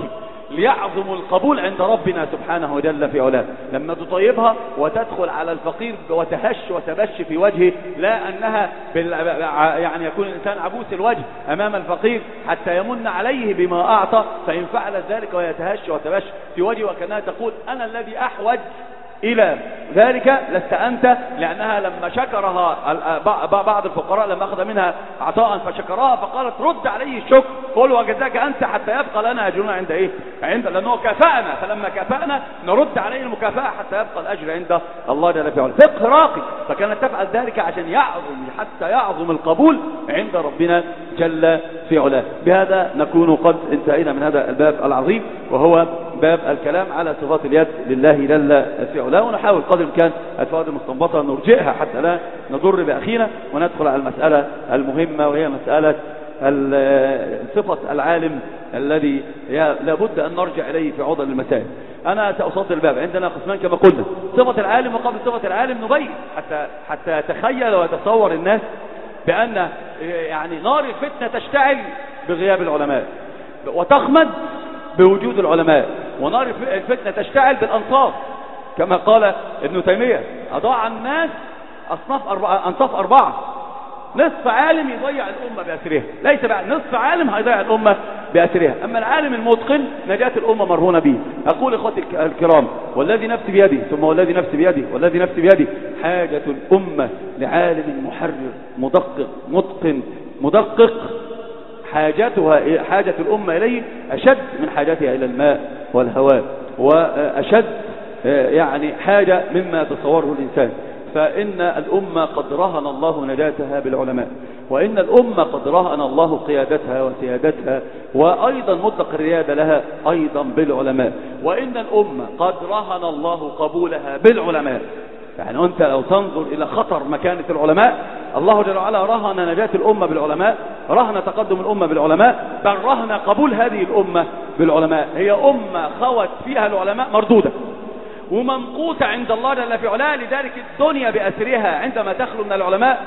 ليعظم القبول عند ربنا سبحانه جل في علاه. لما تطيبها وتدخل على الفقير وتهش وتبش في وجهه، لا أنها بال... يعني يكون الإنسان عبوس الوجه أمام الفقير حتى يمن عليه بما أعطى، فإن فعلت ذلك ويتهش وتبش في وجهه وكانها تقول أنا الذي أحوج إلى ذلك لست أنت، لأنها لما شكرها بعض الفقراء لما أخذ منها عطاء فشكرها فقالت رد عليه الشكر، قل وجزاك أنت حتى يبقى لنا أجرنا عند إيه؟ عند لأنه كفأنا، فلما كفأنا نرد عليه المكافأة حتى يبقى الأجر عند الله جل في علاه. فقه راقي، فكانت تفعل ذلك عشان يعظم حتى يعظم القبول عند ربنا جل في علاه. بهذا نكون قد انتهينا من هذا الباب العظيم، وهو باب الكلام على صفات اليد لله جل في علاه، ونحاول قدر الإمكان الفوائد المستنبطة نرجئها حتى لا نضر بأخينا، وندخل على المسألة المهمة وهي مسألة صفة العالم الذي لابد أن نرجع إليه في عضل المسائل. أنا سأصدر الباب، عندنا قسمان كما قلنا، صفة العالم، وقبل صفة العالم نبين حتى حتى يتخيل ويتصور الناس بأن يعني نار الفتنة تشتعل بغياب العلماء وتخمد بوجود العلماء، ونار الفتنة تشتعل بالأنصاف كما قال ابن تيمية أضاع الناس أصناف أربعة، أنصاف أربعة، نصف عالم يضيع الأمة بأسرها، ليس بعد نصف عالم هيضيع الأمة بأسرها، أما العالم المتقن نجاة الأمة مرهونة به. أقول إخوتي الكرام والذي نفسي بيده ثم والذي نفسي بيده والذي نفسي بيده، حاجة الأمة لعالم محرر مدقق متقن مدقق، حاجتها حاجة الأمة إليه أشد من حاجتها إلى الماء والهواء، وأشد يعني حاجة مما تصوره الإنسان. فإن الأمة قد رهن الله نجاتها بالعلماء، وإن الأمة قد رهن الله قيادتها وسيادتها وأيضا مطلق الريادة لها أيضا بالعلماء، وإن الأمة قد رهن الله قبولها بالعلماء. يعني أنت لو تنظر إلى خطر مكانة العلماء، الله جل وعلا رهن نجاة الأمة بالعلماء، رهن تقدم الأمة بالعلماء، بل رهن قبول هذه الأمة بالعلماء. هي أمة خوت فيها العلماء مردودة وممقوتة عند الله جل في علاه، لذلك الدنيا بأسرها عندما تخلو من العلماء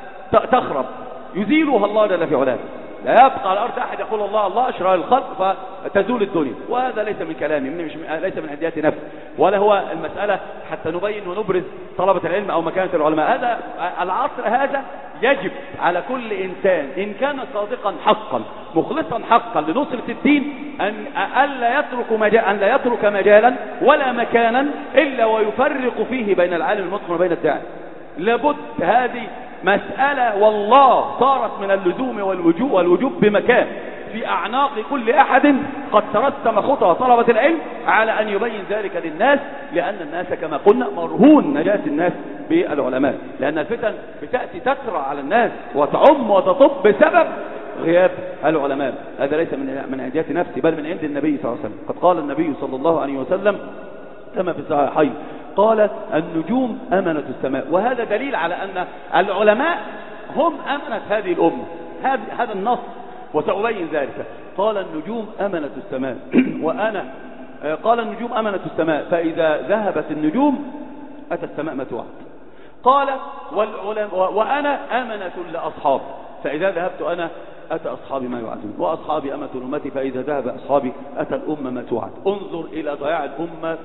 تخرب، يزيلها الله جل في علاه، لا يبقى على الأرض أحد يقول الله الله أشرار الخلق فتزول الدنيا. وهذا ليس من كلامي، مش ليس من عديات نفس، ولا هو المسألة حتى نبين ونبرز طلبة العلم أو مكانة العلماء. هذا العصر هذا يجب على كل إنسان إن كان صادقا حقا مخلصا حقا لنصرة الدين أن ألا يترك مجال أن لا يترك مجالا ولا مكانا إلا ويفرق فيه بين العالم المتقن وبين الداعي. لابد هذه مسألة والله صارت من اللزوم والوجوب والوجوب بمكان في أعناق كل أحد قد ترسم خطى طلبة العلم على أن يبين ذلك للناس، لأن الناس كما قلنا مرهون نجاة الناس بالعلماء، لأن الفتن بتأتي تسرع على الناس وتعم وتطب بسبب غياب العلماء. هذا ليس من من عديات نفسي بل من عند النبي صلى الله عليه وسلم. قد قال النبي صلى الله عليه وسلم كما في الصحيحين، قال النجوم أمنة السماء، وهذا دليل على أن العلماء هم أمنة هذه الأمة، هذا النص وسأبين ذلك. قال النجوم أمنة السماء وأنا قال النجوم أمنة السماء، فإذا ذهبت النجوم أتى السماء ما توعد. قال والعلماء وأنا أمنة لأصحابي، فإذا ذهبت أنا أتى أصحابي ما يوعدون، وأصحابي أمة أمتي، فإذا ذهب أصحابي أتى الأمة ما توعد. انظر إلى ضياع الأمة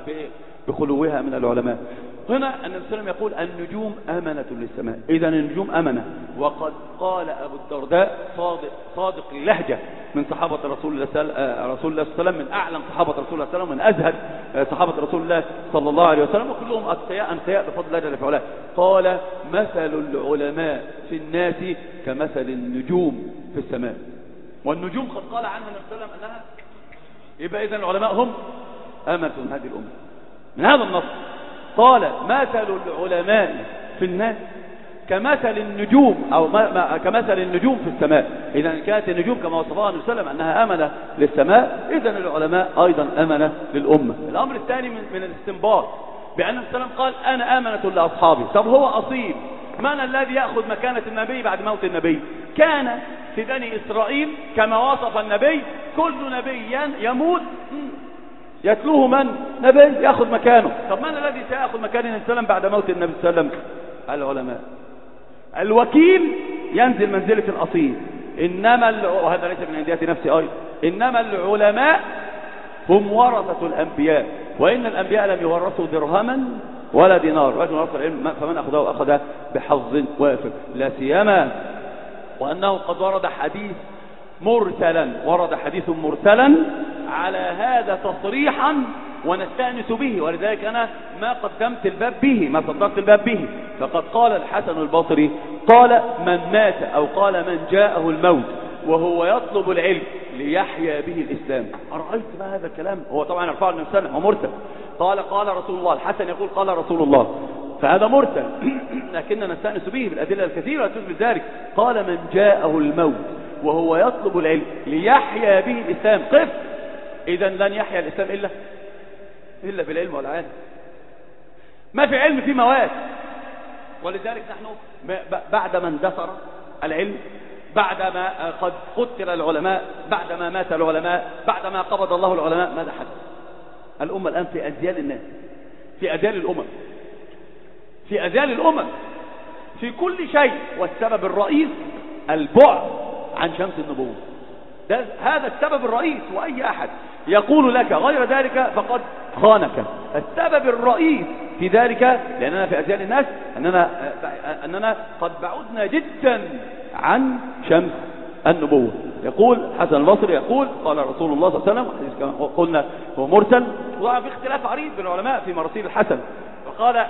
بخلوها من العلماء. هنا النبي صلى الله عليه وسلم يقول النجوم أمنة للسماء، إذا النجوم أمنة. وقد قال أبو الدرداء صادق صادق اللهجة من صحابة رسول الله صلى الله عليه وسلم، من أعلم صحابة رسول الله صلى الله عليه وسلم، من أزهد صحابة رسول الله صلى الله عليه وسلم، وكلهم أتقياء أنقياء بفضل الله جل وعلا. قال مثل العلماء في الناس كمثل النجوم في السماء. والنجوم قد قال عنها النبي صلى الله عليه وسلم أنها، يبقى إذن العلماء هم أمة هذه الأمة. من هذا النص قال مثل العلماء في الناس كمثل النجوم أو ما ما كمثل النجوم في السماء. إذا كانت النجوم كما وصفها النبي صلى الله عليه وسلم أنها أمنة للسماء، إذن العلماء أيضا أمنة للأمة. الأمر الثاني من, من الاستنباط بأن النبي صلى الله عليه وسلم قال أنا أمنة لأصحابي. طب هو أصيل، من الذي يأخذ مكانة النبي بعد موت النبي؟ كان في بني إسرائيل كما وصف النبي كل نبي يموت يتلوه من؟ نبي يأخذ مكانه. طب من الذي سيأخذ مكان النبي صلى الله عليه وسلم بعد موت النبي صلى الله عليه وسلم؟ العلماء. الوكيل ينزل منزلة الأصيل، إنما وهذا ليس من عنديات نفسي أيضا، إنما العلماء هم ورثة الأنبياء، وإن الأنبياء لم يورثوا درهما ولا دينار، ولكن ورث العلم فمن أخذه أخذ بحظ وافر. لا سيما وأنه قد ورد حديث مرسلا ورد حديث مرسلا على هذا تصريحا ونستأنس به، ولذلك أنا ما قدمت الباب به، ما صدرت الباب به. فقد قال الحسن البصري قال من مات أو قال من جاءه الموت وهو يطلب العلم ليحيا به الإسلام. أرأيت ما هذا الكلام؟ هو طبعا يرفع النبي صلى الله عليه وسلم ومرسل، قال قال رسول الله، الحسن يقول قال رسول الله، فهذا مرسل لكننا نستأنس به بالأدلة الكثيرة تثبت ذلك. قال من جاءه الموت وهو يطلب العلم ليحيا به الإسلام. قف، إذا لن يحيا الإسلام إلا إلا بالعلم والعلم. ما في علم في مواد، ولذلك نحن بعدما اندثر العلم، بعدما قد قتل العلماء، بعدما مات العلماء، بعدما قبض الله العلماء، ماذا حدث؟ الأمة الآن في أذيال الناس، في أذيال الأمم، في أذيال الأمم في كل شيء، والسبب الرئيس البعد عن شمس النبوة. ده هذا السبب الرئيس، وأي أحد يقول لك غير ذلك فقد خانك. السبب الرئيس في ذلك لأننا في أذيال الناس أننا, أننا قد بعدنا جدا عن شمس النبوة. يقول حسن البصري يقول قال رسول الله صلى الله عليه وسلم، حديث كما قلنا هو مرسل، وضع في اختلاف عريض بين العلماء في مراسيل الحسن، فقال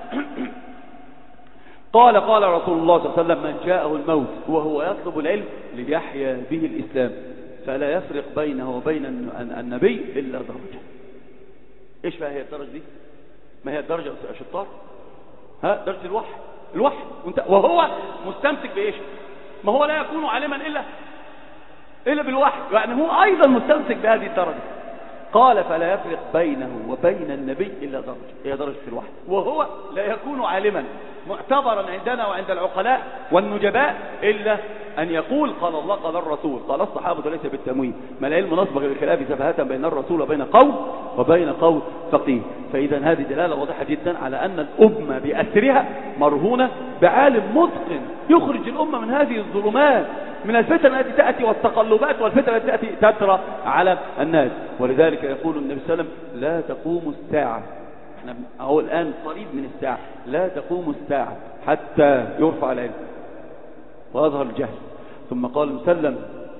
قال قال رسول الله صلى الله عليه وسلم من جاءه الموت وهو يطلب العلم ليحيا به الإسلام فلا يفرق بينه وبين النبي إلا درجة. إيش بقى هي الدرجة دي؟ ما هي الدرجة يا شطار؟ ها، درجة الوحي. الوحي وهو مستمسك بإيش؟ ما هو لا يكون عالما إلا إلا بالوحي، يعني هو أيضا مستمسك بهذه الدرجة. قال فلا يفرق بينه وبين النبي إلا درجة، هي درجة الوحي، وهو لا يكون عالما معتبرا عندنا وعند العقلاء والنجباء إلا أن يقول قال الله قال الرسول قال الصحابة، ليس بالتمويه. ما العلم نصبغ بالخلاف سفهة بين الرسول وبين قول وبين قول فقيه. فإذا هذه دلالة واضحة جدا على أن الأمة بأسرها مرهونة بعالم متقن يخرج الأمة من هذه الظلمات، من الفتن التي تأتي والتقلبات والفتن التي تأتي تترى على الناس. ولذلك يقول النبي صلى الله عليه وسلم لا تقوم الساعة، احنا اهو الآن قريب من الساعة، لا تقوم الساعة حتى يرفع العلم ويظهر الجهل. ثم قال مسلم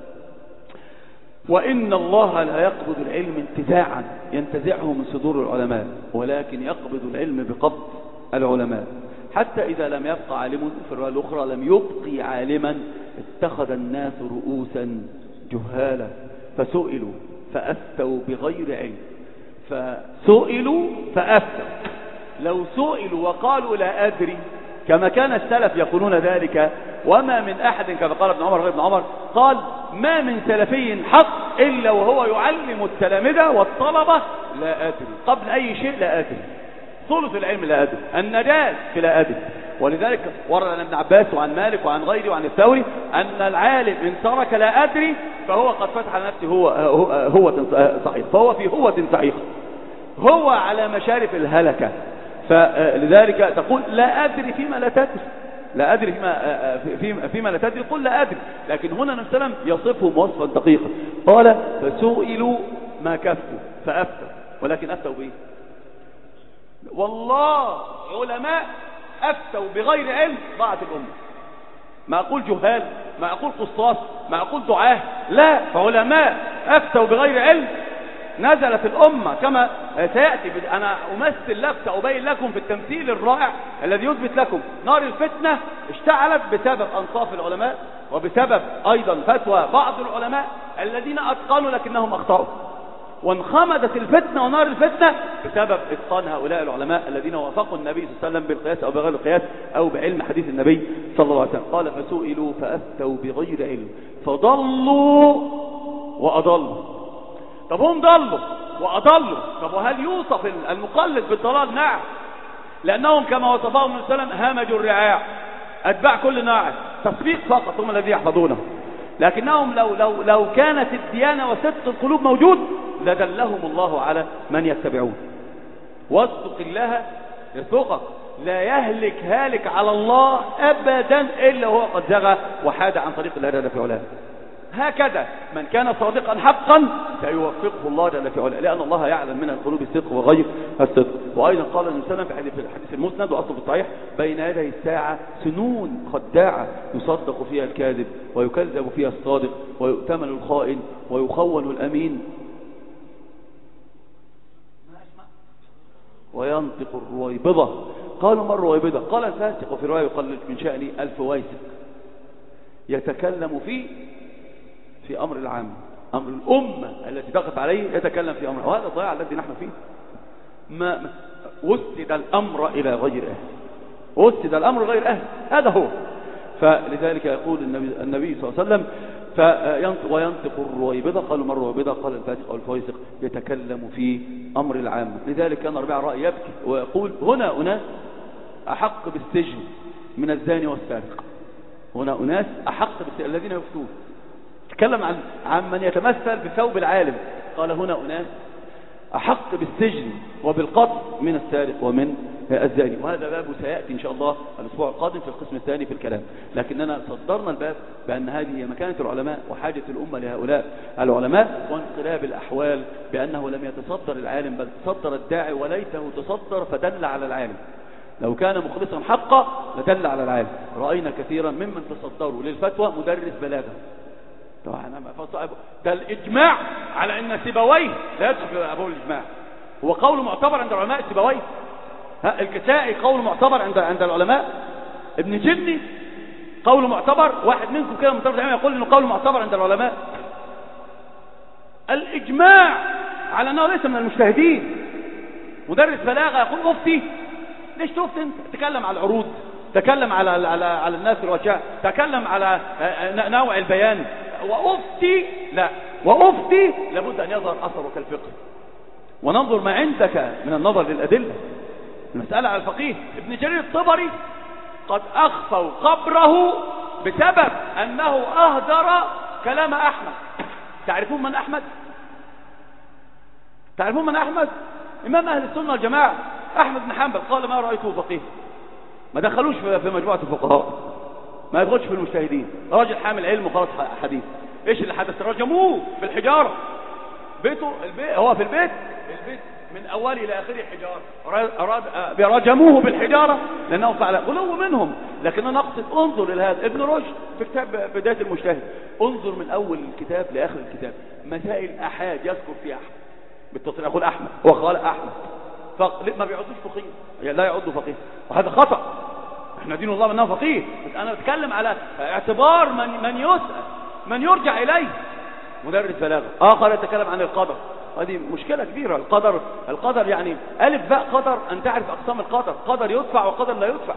وإن الله لا يقبض العلم انتزاعا ينتزعه من صدور العلماء، ولكن يقبض العلم بقبض العلماء، حتى إذا لم يبقى عالم، في الرواية الأخرى لم يبقي عالما اتخذ الناس رؤوسا جهالا فسئلوا فأفتوا بغير علم. فسئلوا فأفتوا، لو سئلوا وقالوا لا أدري كما كان السلف يقولون ذلك، وما من أحد كما قال ابن عمر غير ابن عمر قال ما من سلفي حق إلا وهو يعلم التلامذة والطلبة لا أدري، قبل أي شيء لا أدري، ثلث العلم لا أدري، النجاة في لا أدري. ولذلك ورد عن ابن عباس وعن مالك وعن غيره وعن الثوري أن العالم إن ترك لا أدري فهو قد فتح نفسه هو هو صحيح، فهو في هوة صحيح، هو على مشارف الهلكة. فلذلك تقول لا أدري فيما لا تدري، لا أدري فيما, فيما, فيما لا تدري، قل لا أدري. لكن هنا النبي صلى الله عليه وسلم يصفهم وصفا دقيقا، قال فسئلوا ما كفوا فأفتوا، ولكن أفتوا به والله علماء أفتوا بغير علم ضاعت الأمة. ما أقول جهال، ما أقول قصاص، ما أقول دعاه، لا، علماء أفتوا بغير علم نزلت الأمة كما سيأتي. أنا أمثل لك أبين لكم في التمثيل الرائع الذي يثبت لكم نار الفتنة اشتعلت بسبب أنصاف العلماء، وبسبب أيضا فتوى بعض العلماء الذين أتقنوا لكنهم أخطأوا، وانخمدت الفتنة ونار الفتنة بسبب إتقان هؤلاء العلماء الذين وافقوا النبي صلى الله عليه وسلم بالقياس أو بغير القياس أو بعلم حديث النبي صلى الله عليه وسلم. قال فسئلوا فأفتوا بغير علم فضلوا وأضلوا. طب هم ضلوا وأضلوا، طب وهل يوصف المقلد بالضلال؟ نعم، لأنهم كما وصفهم النبي صلى الله عليه وسلم همجوا الرعاع، أتباع كل ناعم، تصفيق فقط هم الذين يحفظونه. لكنهم لو, لو, لو كانت الديانة وصدق القلوب موجود لدلهم الله على من يتبعون. واصدق الله يصدقك، لا يهلك هالك على الله أبدا إلا هو قد زغى وحاد عن طريق الله جل في علاه. هكذا من كان صادقا حقا سيوفقه الله جل في علاه، لأن الله يعلم من القلوب الصدق وغير الصدق. وأيضا قال النبي صلى الله عليه وسلم في الحديث المسند وأصله في الصحيح: بين يدي الساعة سنون خداعة يصدق فيها الكاذب ويكذب فيها الصادق ويؤتمن الخائن ويخون الأمين وينطق الرويبضة. قالوا ما الرويبضة؟ قال الفاسق، وفي رواية يقلل من شأني الفويسق، يتكلم في في أمر العام، أمر الأمة التي تقف عليه يتكلم في أمر، وهذا الضياع الذي نحن فيه. ما وسد الأمر إلى غير أهل، وسد الأمر غير أهل، هذا هو. فلذلك يقول النبي, النبي صلى الله عليه وسلم: فينطق وينطق الرويبضة. قالوا ما الرويبضة؟ قال الفاسق أو الفويسق يتكلم في أمر العام. لذلك كان ربيع الرأي يبكي ويقول: هنا أناس أحق بالسجن من الزاني والسارق، هنا أناس أحق بالسجن الذين يفتون. تكلم عن عن من يتمثل بثوب العالم، قال: هنا أناس أحق بالسجن وبالقتل من السارق ومن الزاني. وهذا باب سيأتي إن شاء الله الأسبوع القادم في القسم الثاني في الكلام، لكننا صدرنا الباب بأن هذه هي مكانة العلماء وحاجة الأمة لهؤلاء العلماء، وانقلاب الأحوال بأنه لم يتصدر العالم بل تصدر الداعي، وليته تصدر فدل على العالم. لو كان مخلصا حقا لدل على العالم. رأينا كثيرا ممن تصدروا للفتوى مدرس بلاغة. ده الإجماع على أن سيبويه لا يدخل في أبواب الإجماع، هو قول معتبر عند العلماء سيبويه. الكسائي قول معتبر عند عند العلماء. ابن جدي قول معتبر. واحد منكم كده من طرف العلماء يقول انه قول معتبر عند العلماء. الإجماع على أنه ليس من المجتهدين. مدرس بلاغة يقول أفتي. ليش تفتي انت؟ تكلم على العروض، تكلم على على على الناس الوجاء، تكلم على نوع البيان. وأفتي لا، وأفتي لابد أن يظهر أثره كالفقه، وننظر ما عندك من النظر للأدلة. المسألة على الفقيه. ابن جرير الطبري قد أخفوا قبره بسبب أنه أهدر كلام أحمد. تعرفون من أحمد؟ تعرفون من أحمد؟ إمام أهل السنة والجماعة أحمد بن حنبل. قال: ما رأيته فقيه. ما دخلوش في مجموعة الفقهاء، ما يدخلش في المجتهدين، راجل حامل علم وخلاص حديث. ايش اللي حدث؟ رجموه بالحجارة. بيته البيت هو في البيت البيت من اوله الى اخره حجارة. رجموه بالحجارة لانه فعل غلو منهم. لكن انا اقصد انظر الى هذا. ابن رشد في كتاب بداية المجتهد، انظر من اول الكتاب لاخر الكتاب، مسائل احاد يذكر فيها احمد بالتصريح، يقول احمد وقال احمد، فما بيعدوش فقيه، يعني لا يعدوا فقيه، وهذا خطأ. احنا دين الله منه فقيه، بس انا بتكلم على اعتبار من من يسأل، من يرجع اليه. مدرس بلاغه اخر يتكلم عن القدر، هذه مشكلة كبيرة. القدر القدر يعني ألف باء قدر، أن تعرف أقسام القدر، قدر يدفع وقدر لا يدفع،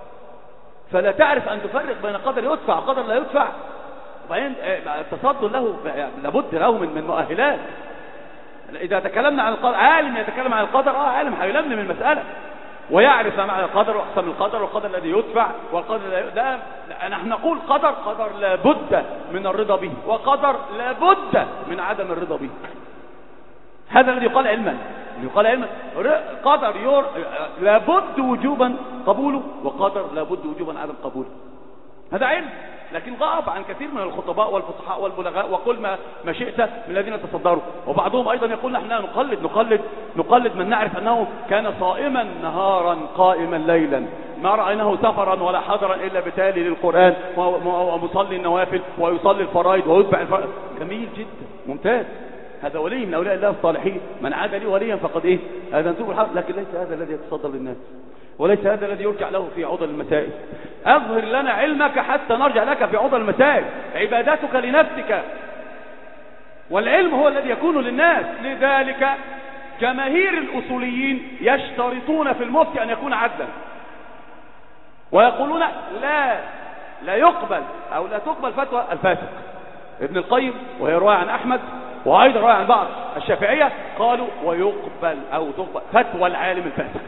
فلا تعرف أن تفرق بين قدر يدفع وقدر لا يدفع. وبعدين التصدر له لابد له من من مؤهلات. إذا تكلمنا عن القدر، عالم يتكلم عن القدر، اه عالم هيلم من المسألة ويعرف معنى القدر واقسام القدر والقدر الذي يدفع والقدر لا. نحن نقول قدر قدر لابد من الرضا به، وقدر لابد من عدم الرضا به. هذا الذي يقال علما، اللي يقال علما قدر يور لابد وجوبا قبوله، وقدر لابد وجوبا عدم قبوله. هذا علم، لكن غاب عن كثير من الخطباء والفصحاء والبلغاء، وقل ما ما شئت من الذين تصدروا. وبعضهم ايضا يقول نحن نقلد نقلد نقلد من نعرف انه كان صائما نهارا قائما ليلا، ما رايناه سفرا ولا حضرا الا بتالي للقران ومصلي النوافل ويصلي الفرائض ويتبع الفرائض. جميل جدا، ممتاز، هذا ولي من اولياء الله الصالحين. من عاد لي وليا فقد ايه هذا انتم الحق. لكن ليس هذا الذي يتصدر للناس، وليس هذا الذي يرجع له في عضل المسائل. اظهر لنا علمك حتى نرجع لك في عضل المسائل. عبادتك لنفسك، والعلم هو الذي يكون للناس. لذلك جماهير الاصوليين يشترطون في المفتي ان يكون عدلا، ويقولون لا لا يقبل او لا تقبل فتوى الفاسق. ابن القيم وهي رواية عن احمد، وايضا رواية عن بعض الشافعية، قالوا ويقبل او تقبل فتوى العالم الفاسق.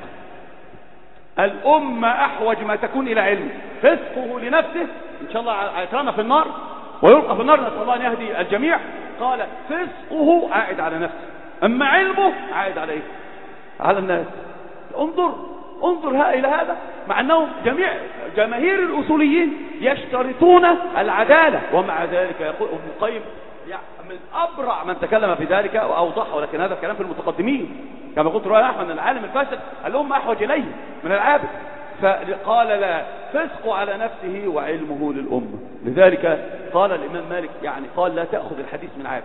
الأمة أحوج ما تكون إلى علم. فسقه لنفسه إن شاء الله عيطانا في النار ويلقى في النار، نسأل الله أن يهدي الجميع. قال فسقه عائد على نفسه، أما علمه عائد على إيه؟ على الناس. انظر انظر إلى هذا، مع أنهم جميع جماهير الأصوليين يشترطون العدالة. ومع ذلك يقول ابن القيم يعني من أبرع من تكلم في ذلك وأوضحه، ولكن هذا الكلام في المتقدمين كما قلت رأي أحمد أن العالم الفاسد الأمة أحوج إليه من العابد، فقال لا فسق على نفسه وعلمه للأمة. لذلك قال الإمام مالك يعني قال لا تأخذ الحديث من عابد،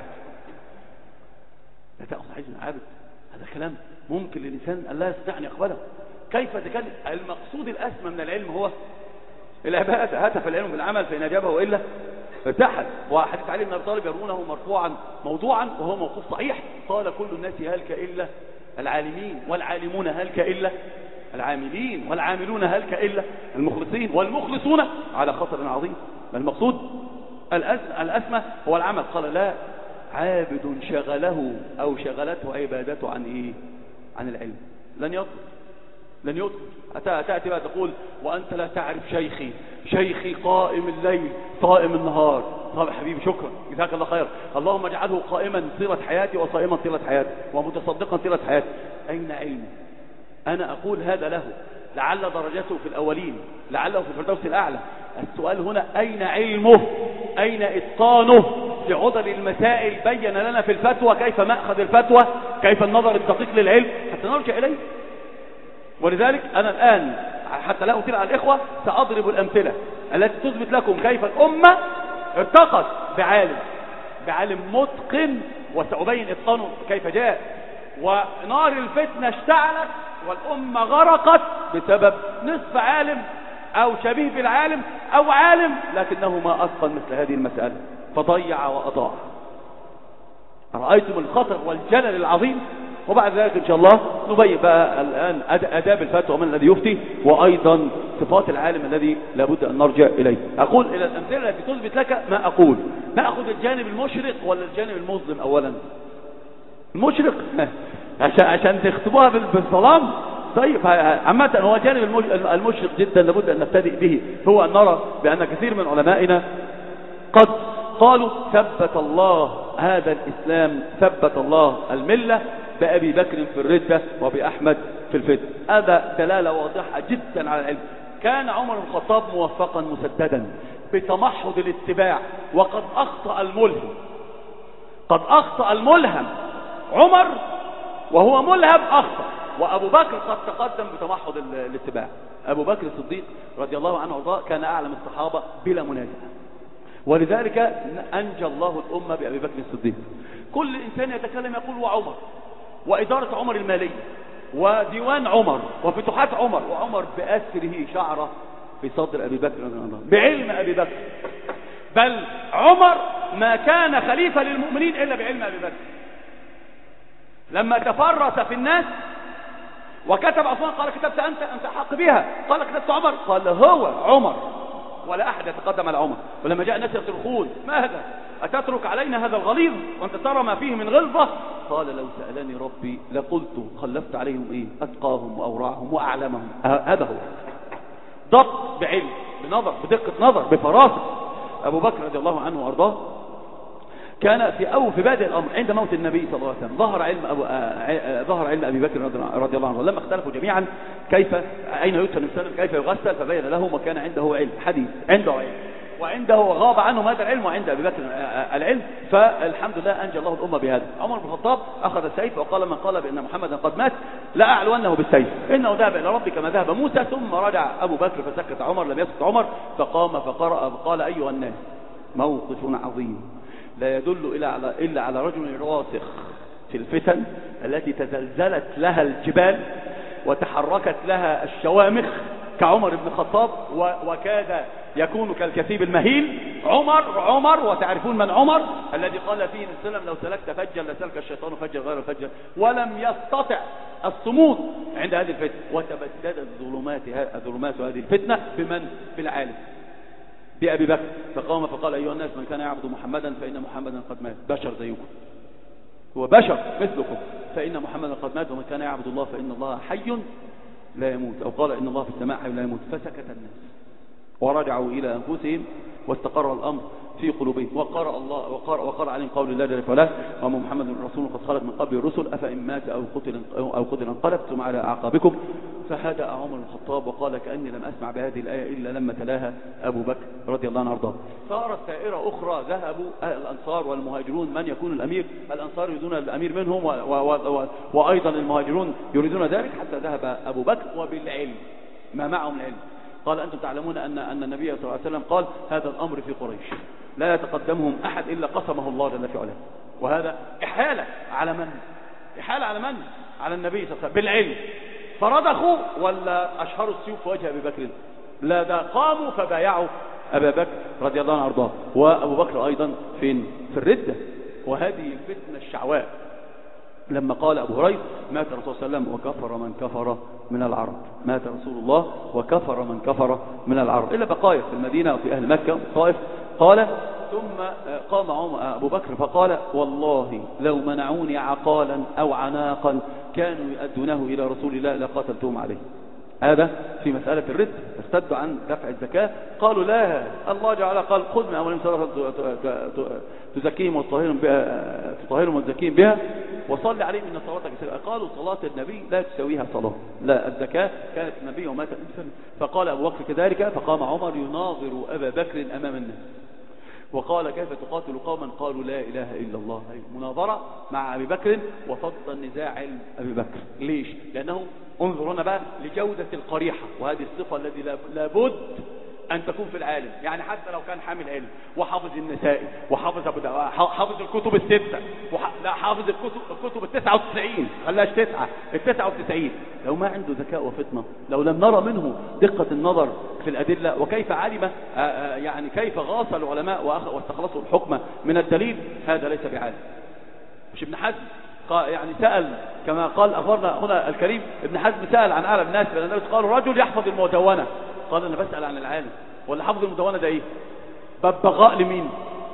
لا تأخذ الحديث من عابد. هذا كلام ممكن للإنسان أن لا يستطيع أن يقبله. كيف تكلم؟ المقصود الأسمى من العلم هو العبادة. هتف العلم بالعمل فإن أجابه وإلا ارتحل. وحديث علي بن أبي طالب يرونه مرفوعا موضوعا وهو موقوف صحيح، قال كل الناس هلك إلا العالمين، والعالمون هلك إلا العاملين، والعاملون هلك إلا المخلصين، والمخلصون على خطر عظيم. المقصود الأسمى هو العمل. قال لا عابد شغله أو شغلته عبادته عن إيه؟ عن العلم لن يطلب لن يطلب. تأتي بقى تقول وأنت لا تعرف شيخي، شيخي قائم الليل صائم النهار. طب حبيبي شكرا جزاك الله خير، اللهم اجعله قائما طيلة حياتي وصائما طيلة حياتي ومتصدقا طيلة حياتي. أين علمه؟ أنا أقول هذا له لعل درجته في الأولين، لعله في الفردوس الأعلى. السؤال هنا أين علمه؟ أين إتقانه لعضل المسائل؟ بين لنا في الفتوى كيف مأخذ الفتوى، كيف النظر الدقيق للعلم حتى نرجع إليه. ولذلك أنا الآن حتى لا أطيل على الإخوة سأضرب الأمثلة التي تثبت لكم كيف الأمة ارتقت بعالم بعالم متقن، وسأبين إتقانه كيف جاء. ونار الفتنة اشتعلت والأمة غرقت بسبب نصف عالم أو شبيه بالعالم أو عالم لكنه ما أتقن مثل هذه المسألة فضيع وأضاع. رأيتم الخطر والجلل العظيم. وبعد ذلك إن شاء الله نبين بقى الآن أداب الفتوى من الذي يفتي، وأيضا صفات العالم الذي لابد أن نرجع إليه. أقول إلى الأمثلة التي تثبت لك ما أقول. نأخذ الجانب المشرق ولا الجانب المظلم؟ أولا المشرق عشان عشان تختبوها بالظلام. طيب عامة هو جانب المشرق جدا لابد أن نبتدئ به، هو أن نرى بأن كثير من علمائنا قد قالوا ثبت الله هذا الإسلام، ثبت الله الملة بأبي بكر في الردة وبأحمد في الفتن. هذا دلالة واضحة جدا على العلم. كان عمر بن الخطاب موفقا مسددا بتمحض الاتباع، وقد أخطأ الملهم قد أخطأ الملهم عمر وهو ملهم أخطأ، وأبو بكر قد تقدم بتمحض الاتباع. أبو بكر الصديق رضي الله عنه وارضاه كان أعلم الصحابة بلا منازع، ولذلك أنجى الله الأمة بأبي بكر الصديق. كل إنسان يتكلم يقول وعمر، وإدارة عمر المالية، وديوان عمر، وفتوحات عمر، وعمر بأسره شعره في صدر أبي بكر رضي الله عنه بعلم أبي بكر. بل عمر ما كان خليفة للمؤمنين إلا بعلم أبي بكر. لما تفرس في الناس وكتب عثمان قال كتبت أنت أنت حق بها، قال كتبت عمر قال هو عمر، ولا أحد يتقدم على عمر. ولما جاء الناس يصرخون ما هذا أتترك علينا هذا الغليظ وأنت ترى ما فيه من غلظة؟ قال لو سألني ربي لقلت خلفت عليهم إيه أتقاهم وأورعهم وأعلمهم. هذا هو ضبط بعلم بنظر بدقة نظر بفراسة. أبو بكر رضي الله عنه وأرضاه كان في أو في بادئ الأمر عند موت النبي صلى الله عليه وسلم ظهر علم أبو آه ظهر علم أبي بكر رضي الله عنه. لما اختلفوا جميعا كيف أين يدفن السلم كيف يغسل، فبين لهم وكان عنده علم حديث عنده علم وعنده غاب عنه هذا العلم وعند أبي بكر العلم. فالحمد لله أنجى الله الأمة بهذا. عمر بن الخطاب أخذ السيف وقال من قال بأن محمدا قد مات لا أعلونه بالسيف إنه ذهب إلى ربي كما ذهب موسى. ثم رجع أبو بكر فسكت عمر لم يسكت عمر، فقام فقرأ فقال أيها الناس موقف عظيم لا يدل إلا على, إلا على رجل راسخ في الفتن التي تزلزلت لها الجبال وتحركت لها الشوامخ كعمر بن الخطاب وكاد يكون كالكثيب المهيل. عمر عمر وتعرفون من عمر الذي قال فيه السلام لو سلكت فجا لسلك الشيطان فجا غير الفجر، ولم يستطع الصمود عند هذه الفتنة. وتبددت ظلمات ظلمات هذه الفتنة بمن؟ بالعالم بأبي بكر. فقام فقال أيها الناس من كان يعبد محمدا فإن محمدا قد مات، بشر زيكم هو بشر مثلكم، فإن محمدا قد مات، ومن كان يعبد الله فإن الله حي لا يموت، أو قال إن الله في السماء حي لا يموت. فسكت الناس ورجعوا إلى أنفسهم واستقر الأمر في قلوبهم. وقرأ الله وقرأ, وقرأ عليهم قول الله جل وعلا وما محمد رسول قد خلت من قبل الرسل أفإن مات أو قتل أو قتل انقلبتم على أعقابكم فهدأ عمر بن الخطاب وقال كأني لم أسمع بهذه الآية إلا لما تلاها أبو بكر رضي الله عنه وارضاه. صارت سائرة أخرى، ذهبوا الأنصار والمهاجرون من يكون الأمير، الأنصار يريدون الأمير منهم و و و وأيضا المهاجرون يريدون ذلك، حتى ذهب أبو بكر وبالعلم ما معهم العلم. قال أنتم تعلمون أن أن النبي صلى الله عليه وسلم قال هذا الأمر في قريش لا يتقدمهم أحد إلا قسمه الله جل في علاه، وهذا إحالة على من؟ إحالة على من؟ على النبي صلى الله عليه وسلم بالعلم. فرضخوا ولا أشهروا السيوف في وجه أبي بكر؟ لا، ده قاموا فبايعوا أبا بكر رضي الله عنه وارضاه. وأبو بكر أيضا فين؟ في الردة. وهذه الفتنة الشعواء لما قال أبو هريرة مات الرسول صلى الله عليه وسلم وكفر من كفر من العرب، مات رسول الله وكفر من كفر من العرب، إلا بقايا في المدينة وفي أهل مكة والطائف. قال ثم قام أبو بكر فقال والله لو منعوني عقالا أو عناقا كانوا يؤدونه إلى رسول الله لقاتلتهم عليه. هذا في مسألة الرد، ارتدوا عن دفع الزكاة، قالوا لا، الله جعل قال خذ من أموالهم صدقة تزكيهم وتطهرهم بها تطهرهم وتزكيهم بها وصلي عليهم إن صلاتك سواء. قالوا صلاة النبي لا تساويها صلاة، لا، الزكاة كانت النبي ومات الإنسان. فقال أبو بكر كذلك، فقام عمر يناظر أبا بكر أمام الناس وقال كيف تقاتل قوما قالوا لا إله إلا الله. مناظرة مع أبي بكر وفض النزاع علم أبي بكر. ليش؟ لأنه انظرونا بقى لجودة القريحة، وهذه الصفة التي لابد أن تكون في العالم. يعني حتى لو كان حامل علم وحافظ النسائي وحافظ أبو داود حافظ الكتب الستة وح... لا حافظ الكتب الكتب التسعة وتسعين، خلاش تسعة التسعة وتسعين، لو ما عنده ذكاء وفطنة، لو لم نرى منه دقة النظر في الأدلة وكيف علم يعني كيف غاص العلماء واستخلصوا الحكم من الدليل، هذا ليس بعالم. مش ابن حزم يعني سأل كما قال أخبرنا أخونا الكريم، ابن حزم سأل عن أعلم الناس فالناس قالوا رجل يحفظ المدونة. قال أنا بسأل عن العالم، ولا حفظ المدونة ده إيه؟ ببغاء لمين؟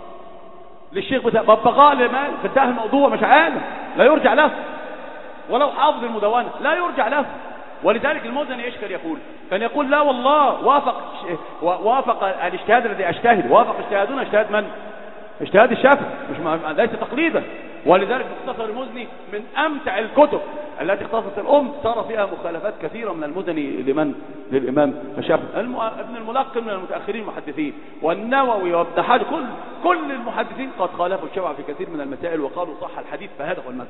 للشيخ بتاع ببغاء لمن فتاه الموضوع، مش عالم لا يرجع له، ولو حافظ المدونة لا يرجع له. ولذلك المزني ايش كان يقول؟ كان يقول لا والله وافق وافق الاجتهاد الذي اجتهد، وافق اجتهادنا اجتهاد من؟ اجتهاد الشافعي، مش ليس تقليدا. ولذلك مختصر المزني من امتع الكتب التي اختصت الام، صار فيها مخالفات كثيره من المزني لمن؟ للامام الشافعي. ابن الملقن من المتاخرين المحدثين، والنووي وابن حجر، كل كل المحدثين قد خالفوا الشافعي في كثير من المسائل وقالوا صح الحديث، فهذا هو المذهب.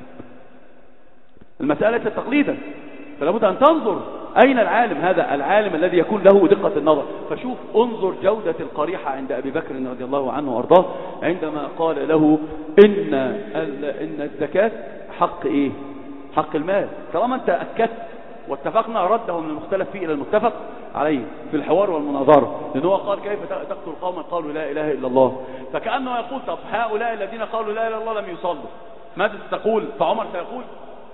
المساله ليست تقليدا، فلا بد ان تنظر اين العالم، هذا العالم الذي يكون له دقه النظر. فشوف انظر جوده القريحه عند ابي بكر رضي الله عنه وارضاه عندما قال له ان ان الزكاه حق ايه؟ حق المال. طالما انت اكدت واتفقنا رده من المختلف فيه الى المتفق عليه في الحوار والمناظره، لان هو قال كيف تقتل قوما قالوا لا اله الا الله، فكانه يقول طب هؤلاء الذين قالوا لا اله الا الله لم يصلوا ماذا تقول؟ فعمر سيقول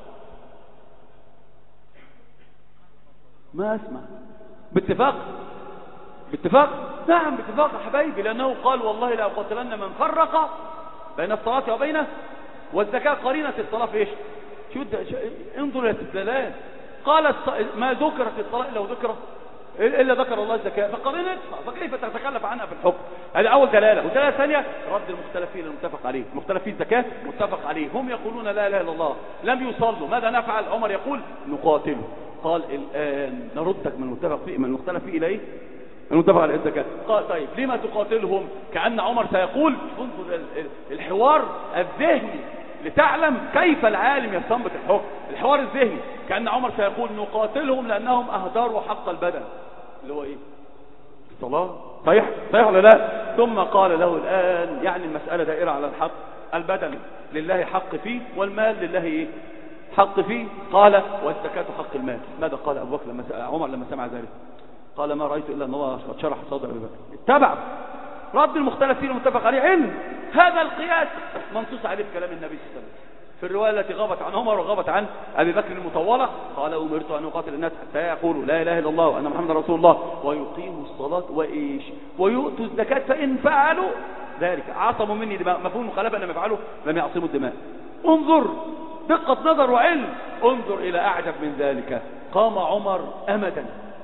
ما اسمع. باتفاق باتفاق نعم باتفاق يا حبايبي، لانه قال والله لا اقاتلن من فرق بين الصلاه وبينه والزكاه. قرينه الصلاه في ايش؟ شو انظر الى الاستدلالات. قال ما ذكرت الصلاه الا وذكر الا ذكر الله الزكاه، فقرينتها، فكيف تتكلف عنها في الحكم؟ هذه اول دلاله. والدلاله الثانيه رد المختلفين المتفق عليه. المختلفين الزكاه متفق عليه، هم يقولون لا اله الا الله لم يصلوا، ماذا نفعل؟ عمر يقول نقاتله. قال الآن نردك من المتفق فيه من المختلف فيه إليه المتفق على الزكاة. قال طيب لما تقاتلهم؟ كأن عمر سيقول انظر الحوار الذهني لتعلم كيف العالم يستنبط الحكم. الحوار الذهني كأن عمر سيقول نقاتلهم لأنهم أهدروا حق البدن اللي هو إيه؟ الصلاة. صحيح؟ صحيح ولا لا؟ ثم قال له الآن يعني المسألة دائرة على الحق، البدن لله حق فيه والمال لله إيه؟ حق فيه. قال والزكاة حق المال. ماذا قال أبو بكر لما عمر لما سمع ذلك؟ قال ما رأيت إلا أن الله قد شرح صدر أبي بكر. اتبع رد المختلف فيه المتفق عليه علم. هذا القياس منصوص عليه في كلام النبي صلى الله عليه وسلم في الرواية التي غابت عن عمر وغابت عن أبي بكر المطولة. قال أمرت أن أقاتل الناس حتى يقولوا لا إله إلا الله وأن محمد رسول الله ويقيموا الصلاة وإيش ويؤتوا الزكاة فإن فعلوا ذلك عصموا مني دماء. مفهوم المخالفة لما يفعلوا لم يعصموا الدماء. انظر دقة نظر وعلم. انظر إلى أعجب من ذلك، قام عمر أمدا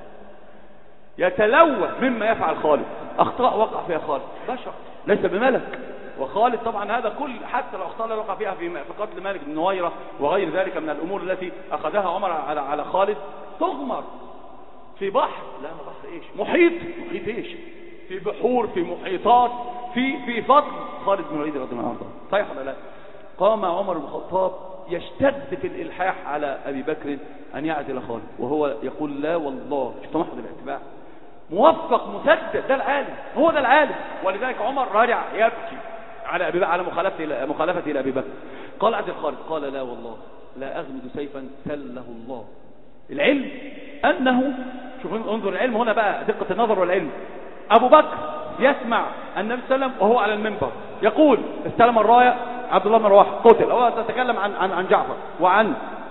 يتلوى مما يفعل خالد. أخطاء وقع فيها خالد، بشر ليس بملك. وخالد طبعا هذا كل حتى لو أخطاء وقع فيها في قتل مالك بن نويرة وغير ذلك من الأمور التي أخذها عمر على على خالد، تغمر في بحر، لا ما بحر ايش، محيط، محيط ايش، في بحور، في محيطات، في في فضل خالد بن الوليد رضي الله عنه. صحيح ولا لا؟ قام عمر بن الخطاب يشتد في الالحاح على ابي بكر ان يعزل خالد، وهو يقول لا والله. شوف تمحض الاعتباع، موفق مسدد، ده العالم، هو ده العالم. ولذلك عمر راجع يبكي على ابي بكر، على مخالفته مخالفته لابي بكر. قال اعزل خالد، قال لا والله لا اغمد سيفا سله الله. العلم انه، شوف انظر العلم هنا بقى، دقه النظر والعلم. ابو بكر يسمع النبي صلى الله عليه وسلم وهو على المنبر يقول استلم الرايه عبد الله بن رواحه قتل، هو تتكلم عن عن عن جعفر وعن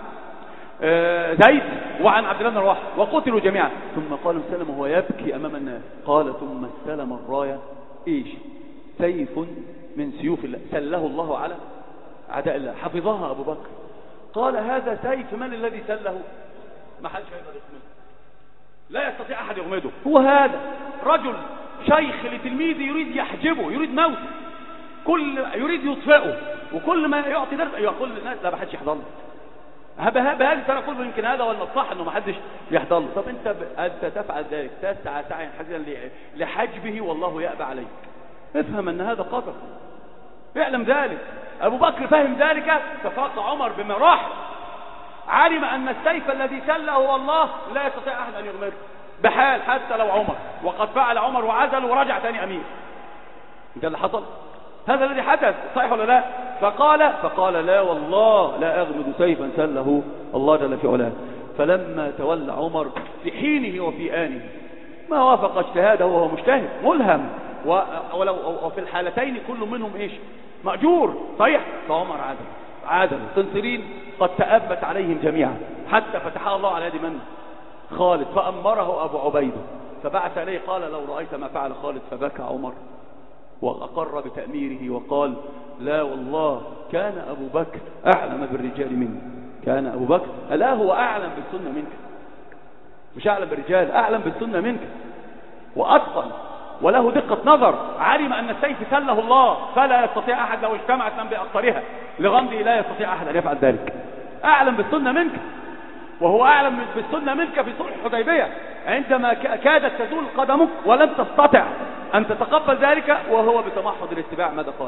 آه زيد وعن عبد الله بن رواحه وقتلوا جميعا. ثم قال استلم وهو يبكي امام الناس، قال ثم استلم الرايه ايش؟ سيف من سيوف الله سله الله على اعداء الله، حفظها ابو بكر. قال هذا سيف من الذي سله؟ ما حدش هيقدر يغمده، لا يستطيع احد يغمده. هو هذا رجل شيخ لتلميذه يريد يحجبه، يريد موته، كل يريد يطفئه، وكل ما يعطي درس يقول للناس لا ما حدش يحضر له. بهذه ترى كله يمكن هذا ولا الصح انه ما حدش يحضر له. طب انت ب... انت تفعل ذلك، تسعى سعيا حزنا لحجبه والله يأبى عليك. افهم ان هذا قدر، اعلم ذلك. ابو بكر فهم ذلك ففاق عمر بمراحل، علم ان السيف الذي سله هو الله، لا يستطيع احد ان يغمره بحال حتى لو عمر، وقد فعل عمر وعزل ورجع ثاني امير. ده اللي حصل، هذا الذي حدث، صحيح ولا لا؟ فقال فقال لا والله لا اغمد سيفا سله الله جل في علاه. فلما تولى عمر في حينه وفي آنه ما وافق اجتهاده وهو مجتهد ملهم، ولو وفي الحالتين كل منهم ايش؟ مأجور، صحيح. فعمر عادل عادل تنصرين قد تأبت عليهم جميعا، حتى فتحها الله على يد من؟ خالد، فأمره أبو عبيدة فبعث إليه قال لو رأيت ما فعل خالد، فبكى عمر وأقر بتأميره وقال لا والله كان أبو بكر أعلم بالرجال مني، كان أبو بكر ألا هو أعلم بالسنة منك، مش أعلم بالرجال، أعلم بالسنة منك وأتقن وله دقة نظر، علم أن السيف سله الله فلا يستطيع أحد لو اجتمعت من بأقطارها لغمده لا يستطيع أحد أن يفعل ذلك. أعلم بالسنة منك، وهو أعلم بالسنة منك في صلح الحديبية عندما كادت تزول قدمك ولم تستطع أن تتقبل ذلك، وهو بتمحض الاتباع ماذا قال؟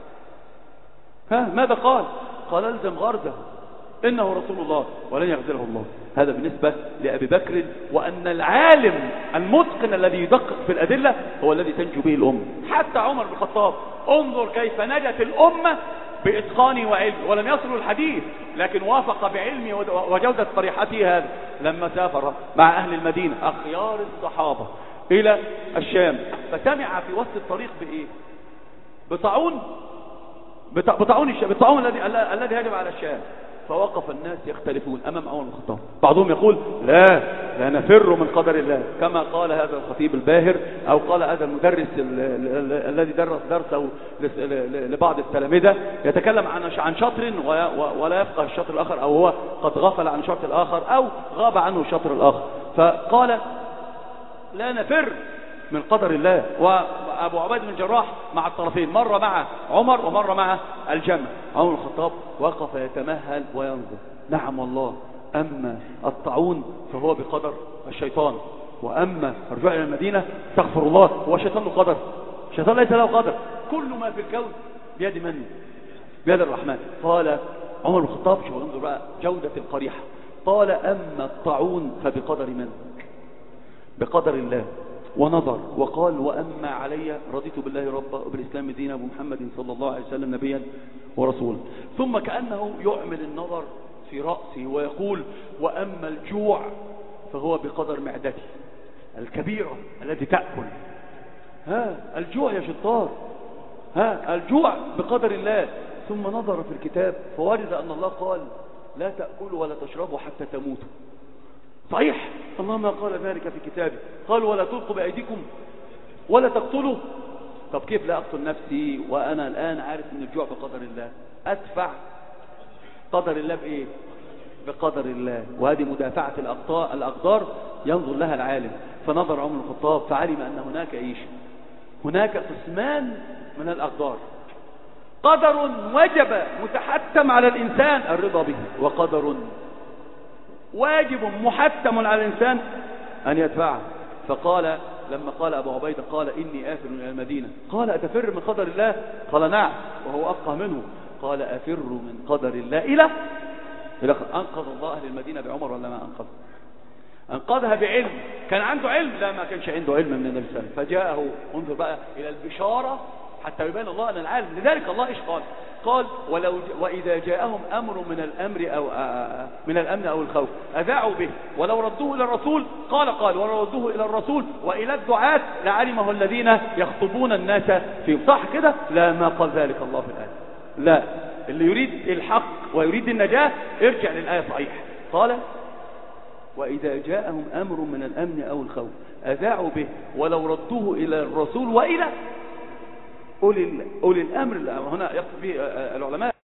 ها ماذا قال؟ قال الزم غرزه إنه رسول الله ولن يغزله الله. هذا بالنسبة لأبي بكر، وأن العالم المتقن الذي يدقق في الأدلة هو الذي تنجو به الأمة. حتى عمر بن الخطاب انظر كيف نجت الأمة بإتقانه وعلمه، ولم يصلوا الحديث لكن وافق بعلمه وجودة طريحته هذا لما سافر مع أهل المدينة أخيار الصحابة إلى الشام، فسمع في وسط الطريق بإيه؟ بطاعون، بطاعون الشام، بطاعون الذي الذي هجم على الشام. فوقف الناس يختلفون أمام عمر بن الخطاب، بعضهم يقول لا لا نفر من قدر الله كما قال هذا الخطيب الباهر، أو قال هذا المدرس الذي درس درسه لبعض التلامذة يتكلم عن عن شطر ولا يفقه الشطر الآخر، أو هو قد غفل عن الشطر الآخر أو غاب عنه الشطر الآخر. فقال لا نفر من قدر الله. وأبو عبيد بن الجراح مع الطرفين، مرة مع عمر ومرة مع الجمع. عمر بن الخطاب وقف يتمهل وينظر، نعم والله، أما الطاعون فهو بقدر الشيطان، وأما الرجوع إلى المدينة استغفر الله هو الشيطان له قدر، الشيطان ليس له قدر، كل ما في الكون بيد من؟ بيد الرحمن. قال عمر بن الخطاب، شوف انظر بقى جودة القريحة، قال أما الطاعون فبقدر من؟ بقدر الله. ونظر وقال وأما علي رضيت بالله ربا وبالإسلام دينا ومحمد صلى الله عليه وسلم نبيا ورسولا. ثم كأنه يعمل النظر في رأسه ويقول وأما الجوع فهو بقدر معدتي الكبيرة التي تأكل. ها الجوع يا شطار، ها الجوع بقدر الله. ثم نظر في الكتاب فوجد أن الله قال لا تأكلوا ولا تشربوا حتى تموتوا. صحيح، الله ما قال ذلك في كتابه، قال ولا تلقوا بأيديكم ولا تقتلوا. طب كيف لا أقتل نفسي وأنا الآن عارف أن الجوع بقدر الله؟ أدفع قدر الله بإيه؟ بقدر الله. وهذه مدافعة الأقدار ينظر لها العالم. فنظر عمر بن الخطاب فعلم أن هناك إيش؟ هناك قسمان من الأقدار، قدر وجب متحتم على الإنسان الرضا به، وقدر واجب محتم على الإنسان أن يدفعه. فقال لما قال أبو عبيدة قال إني آفر إلى المدينة، قال أتفر من قدر الله؟ قال نعم، وهو أفقه منه. قال أفر من قدر الله إلى إلى أنقذ الله أهل المدينة بعمر ولا ما أنقذ؟ أنقذها بعلم. كان عنده علم؟ لا، ما كانش عنده علم من النبي صلى الله عليه وسلم. فجاءه، انظر بقى إلى البشارة حتى يبين الله أن العالم. لذلك الله إيش قال؟ قال ولو وإذا جاءهم أمر من الأمر أو من الأمن أو الخوف أذاعوا به ولو ردوه إلى الرسول. قال قال ولو ردوه إلى الرسول وإلى الدعاة لعلمه الذين يخطبون الناس فيهم. صح كده؟ لا، ما قال ذلك الله في الآية. لا، اللي يريد الحق ويريد النجاة ارجع للآية صحيح. قال وإذا جاءهم أمر من الأمن أو الخوف أذاعوا به ولو ردوه إلى الرسول وإلى أولي الأمر. هنا يقصد به العلماء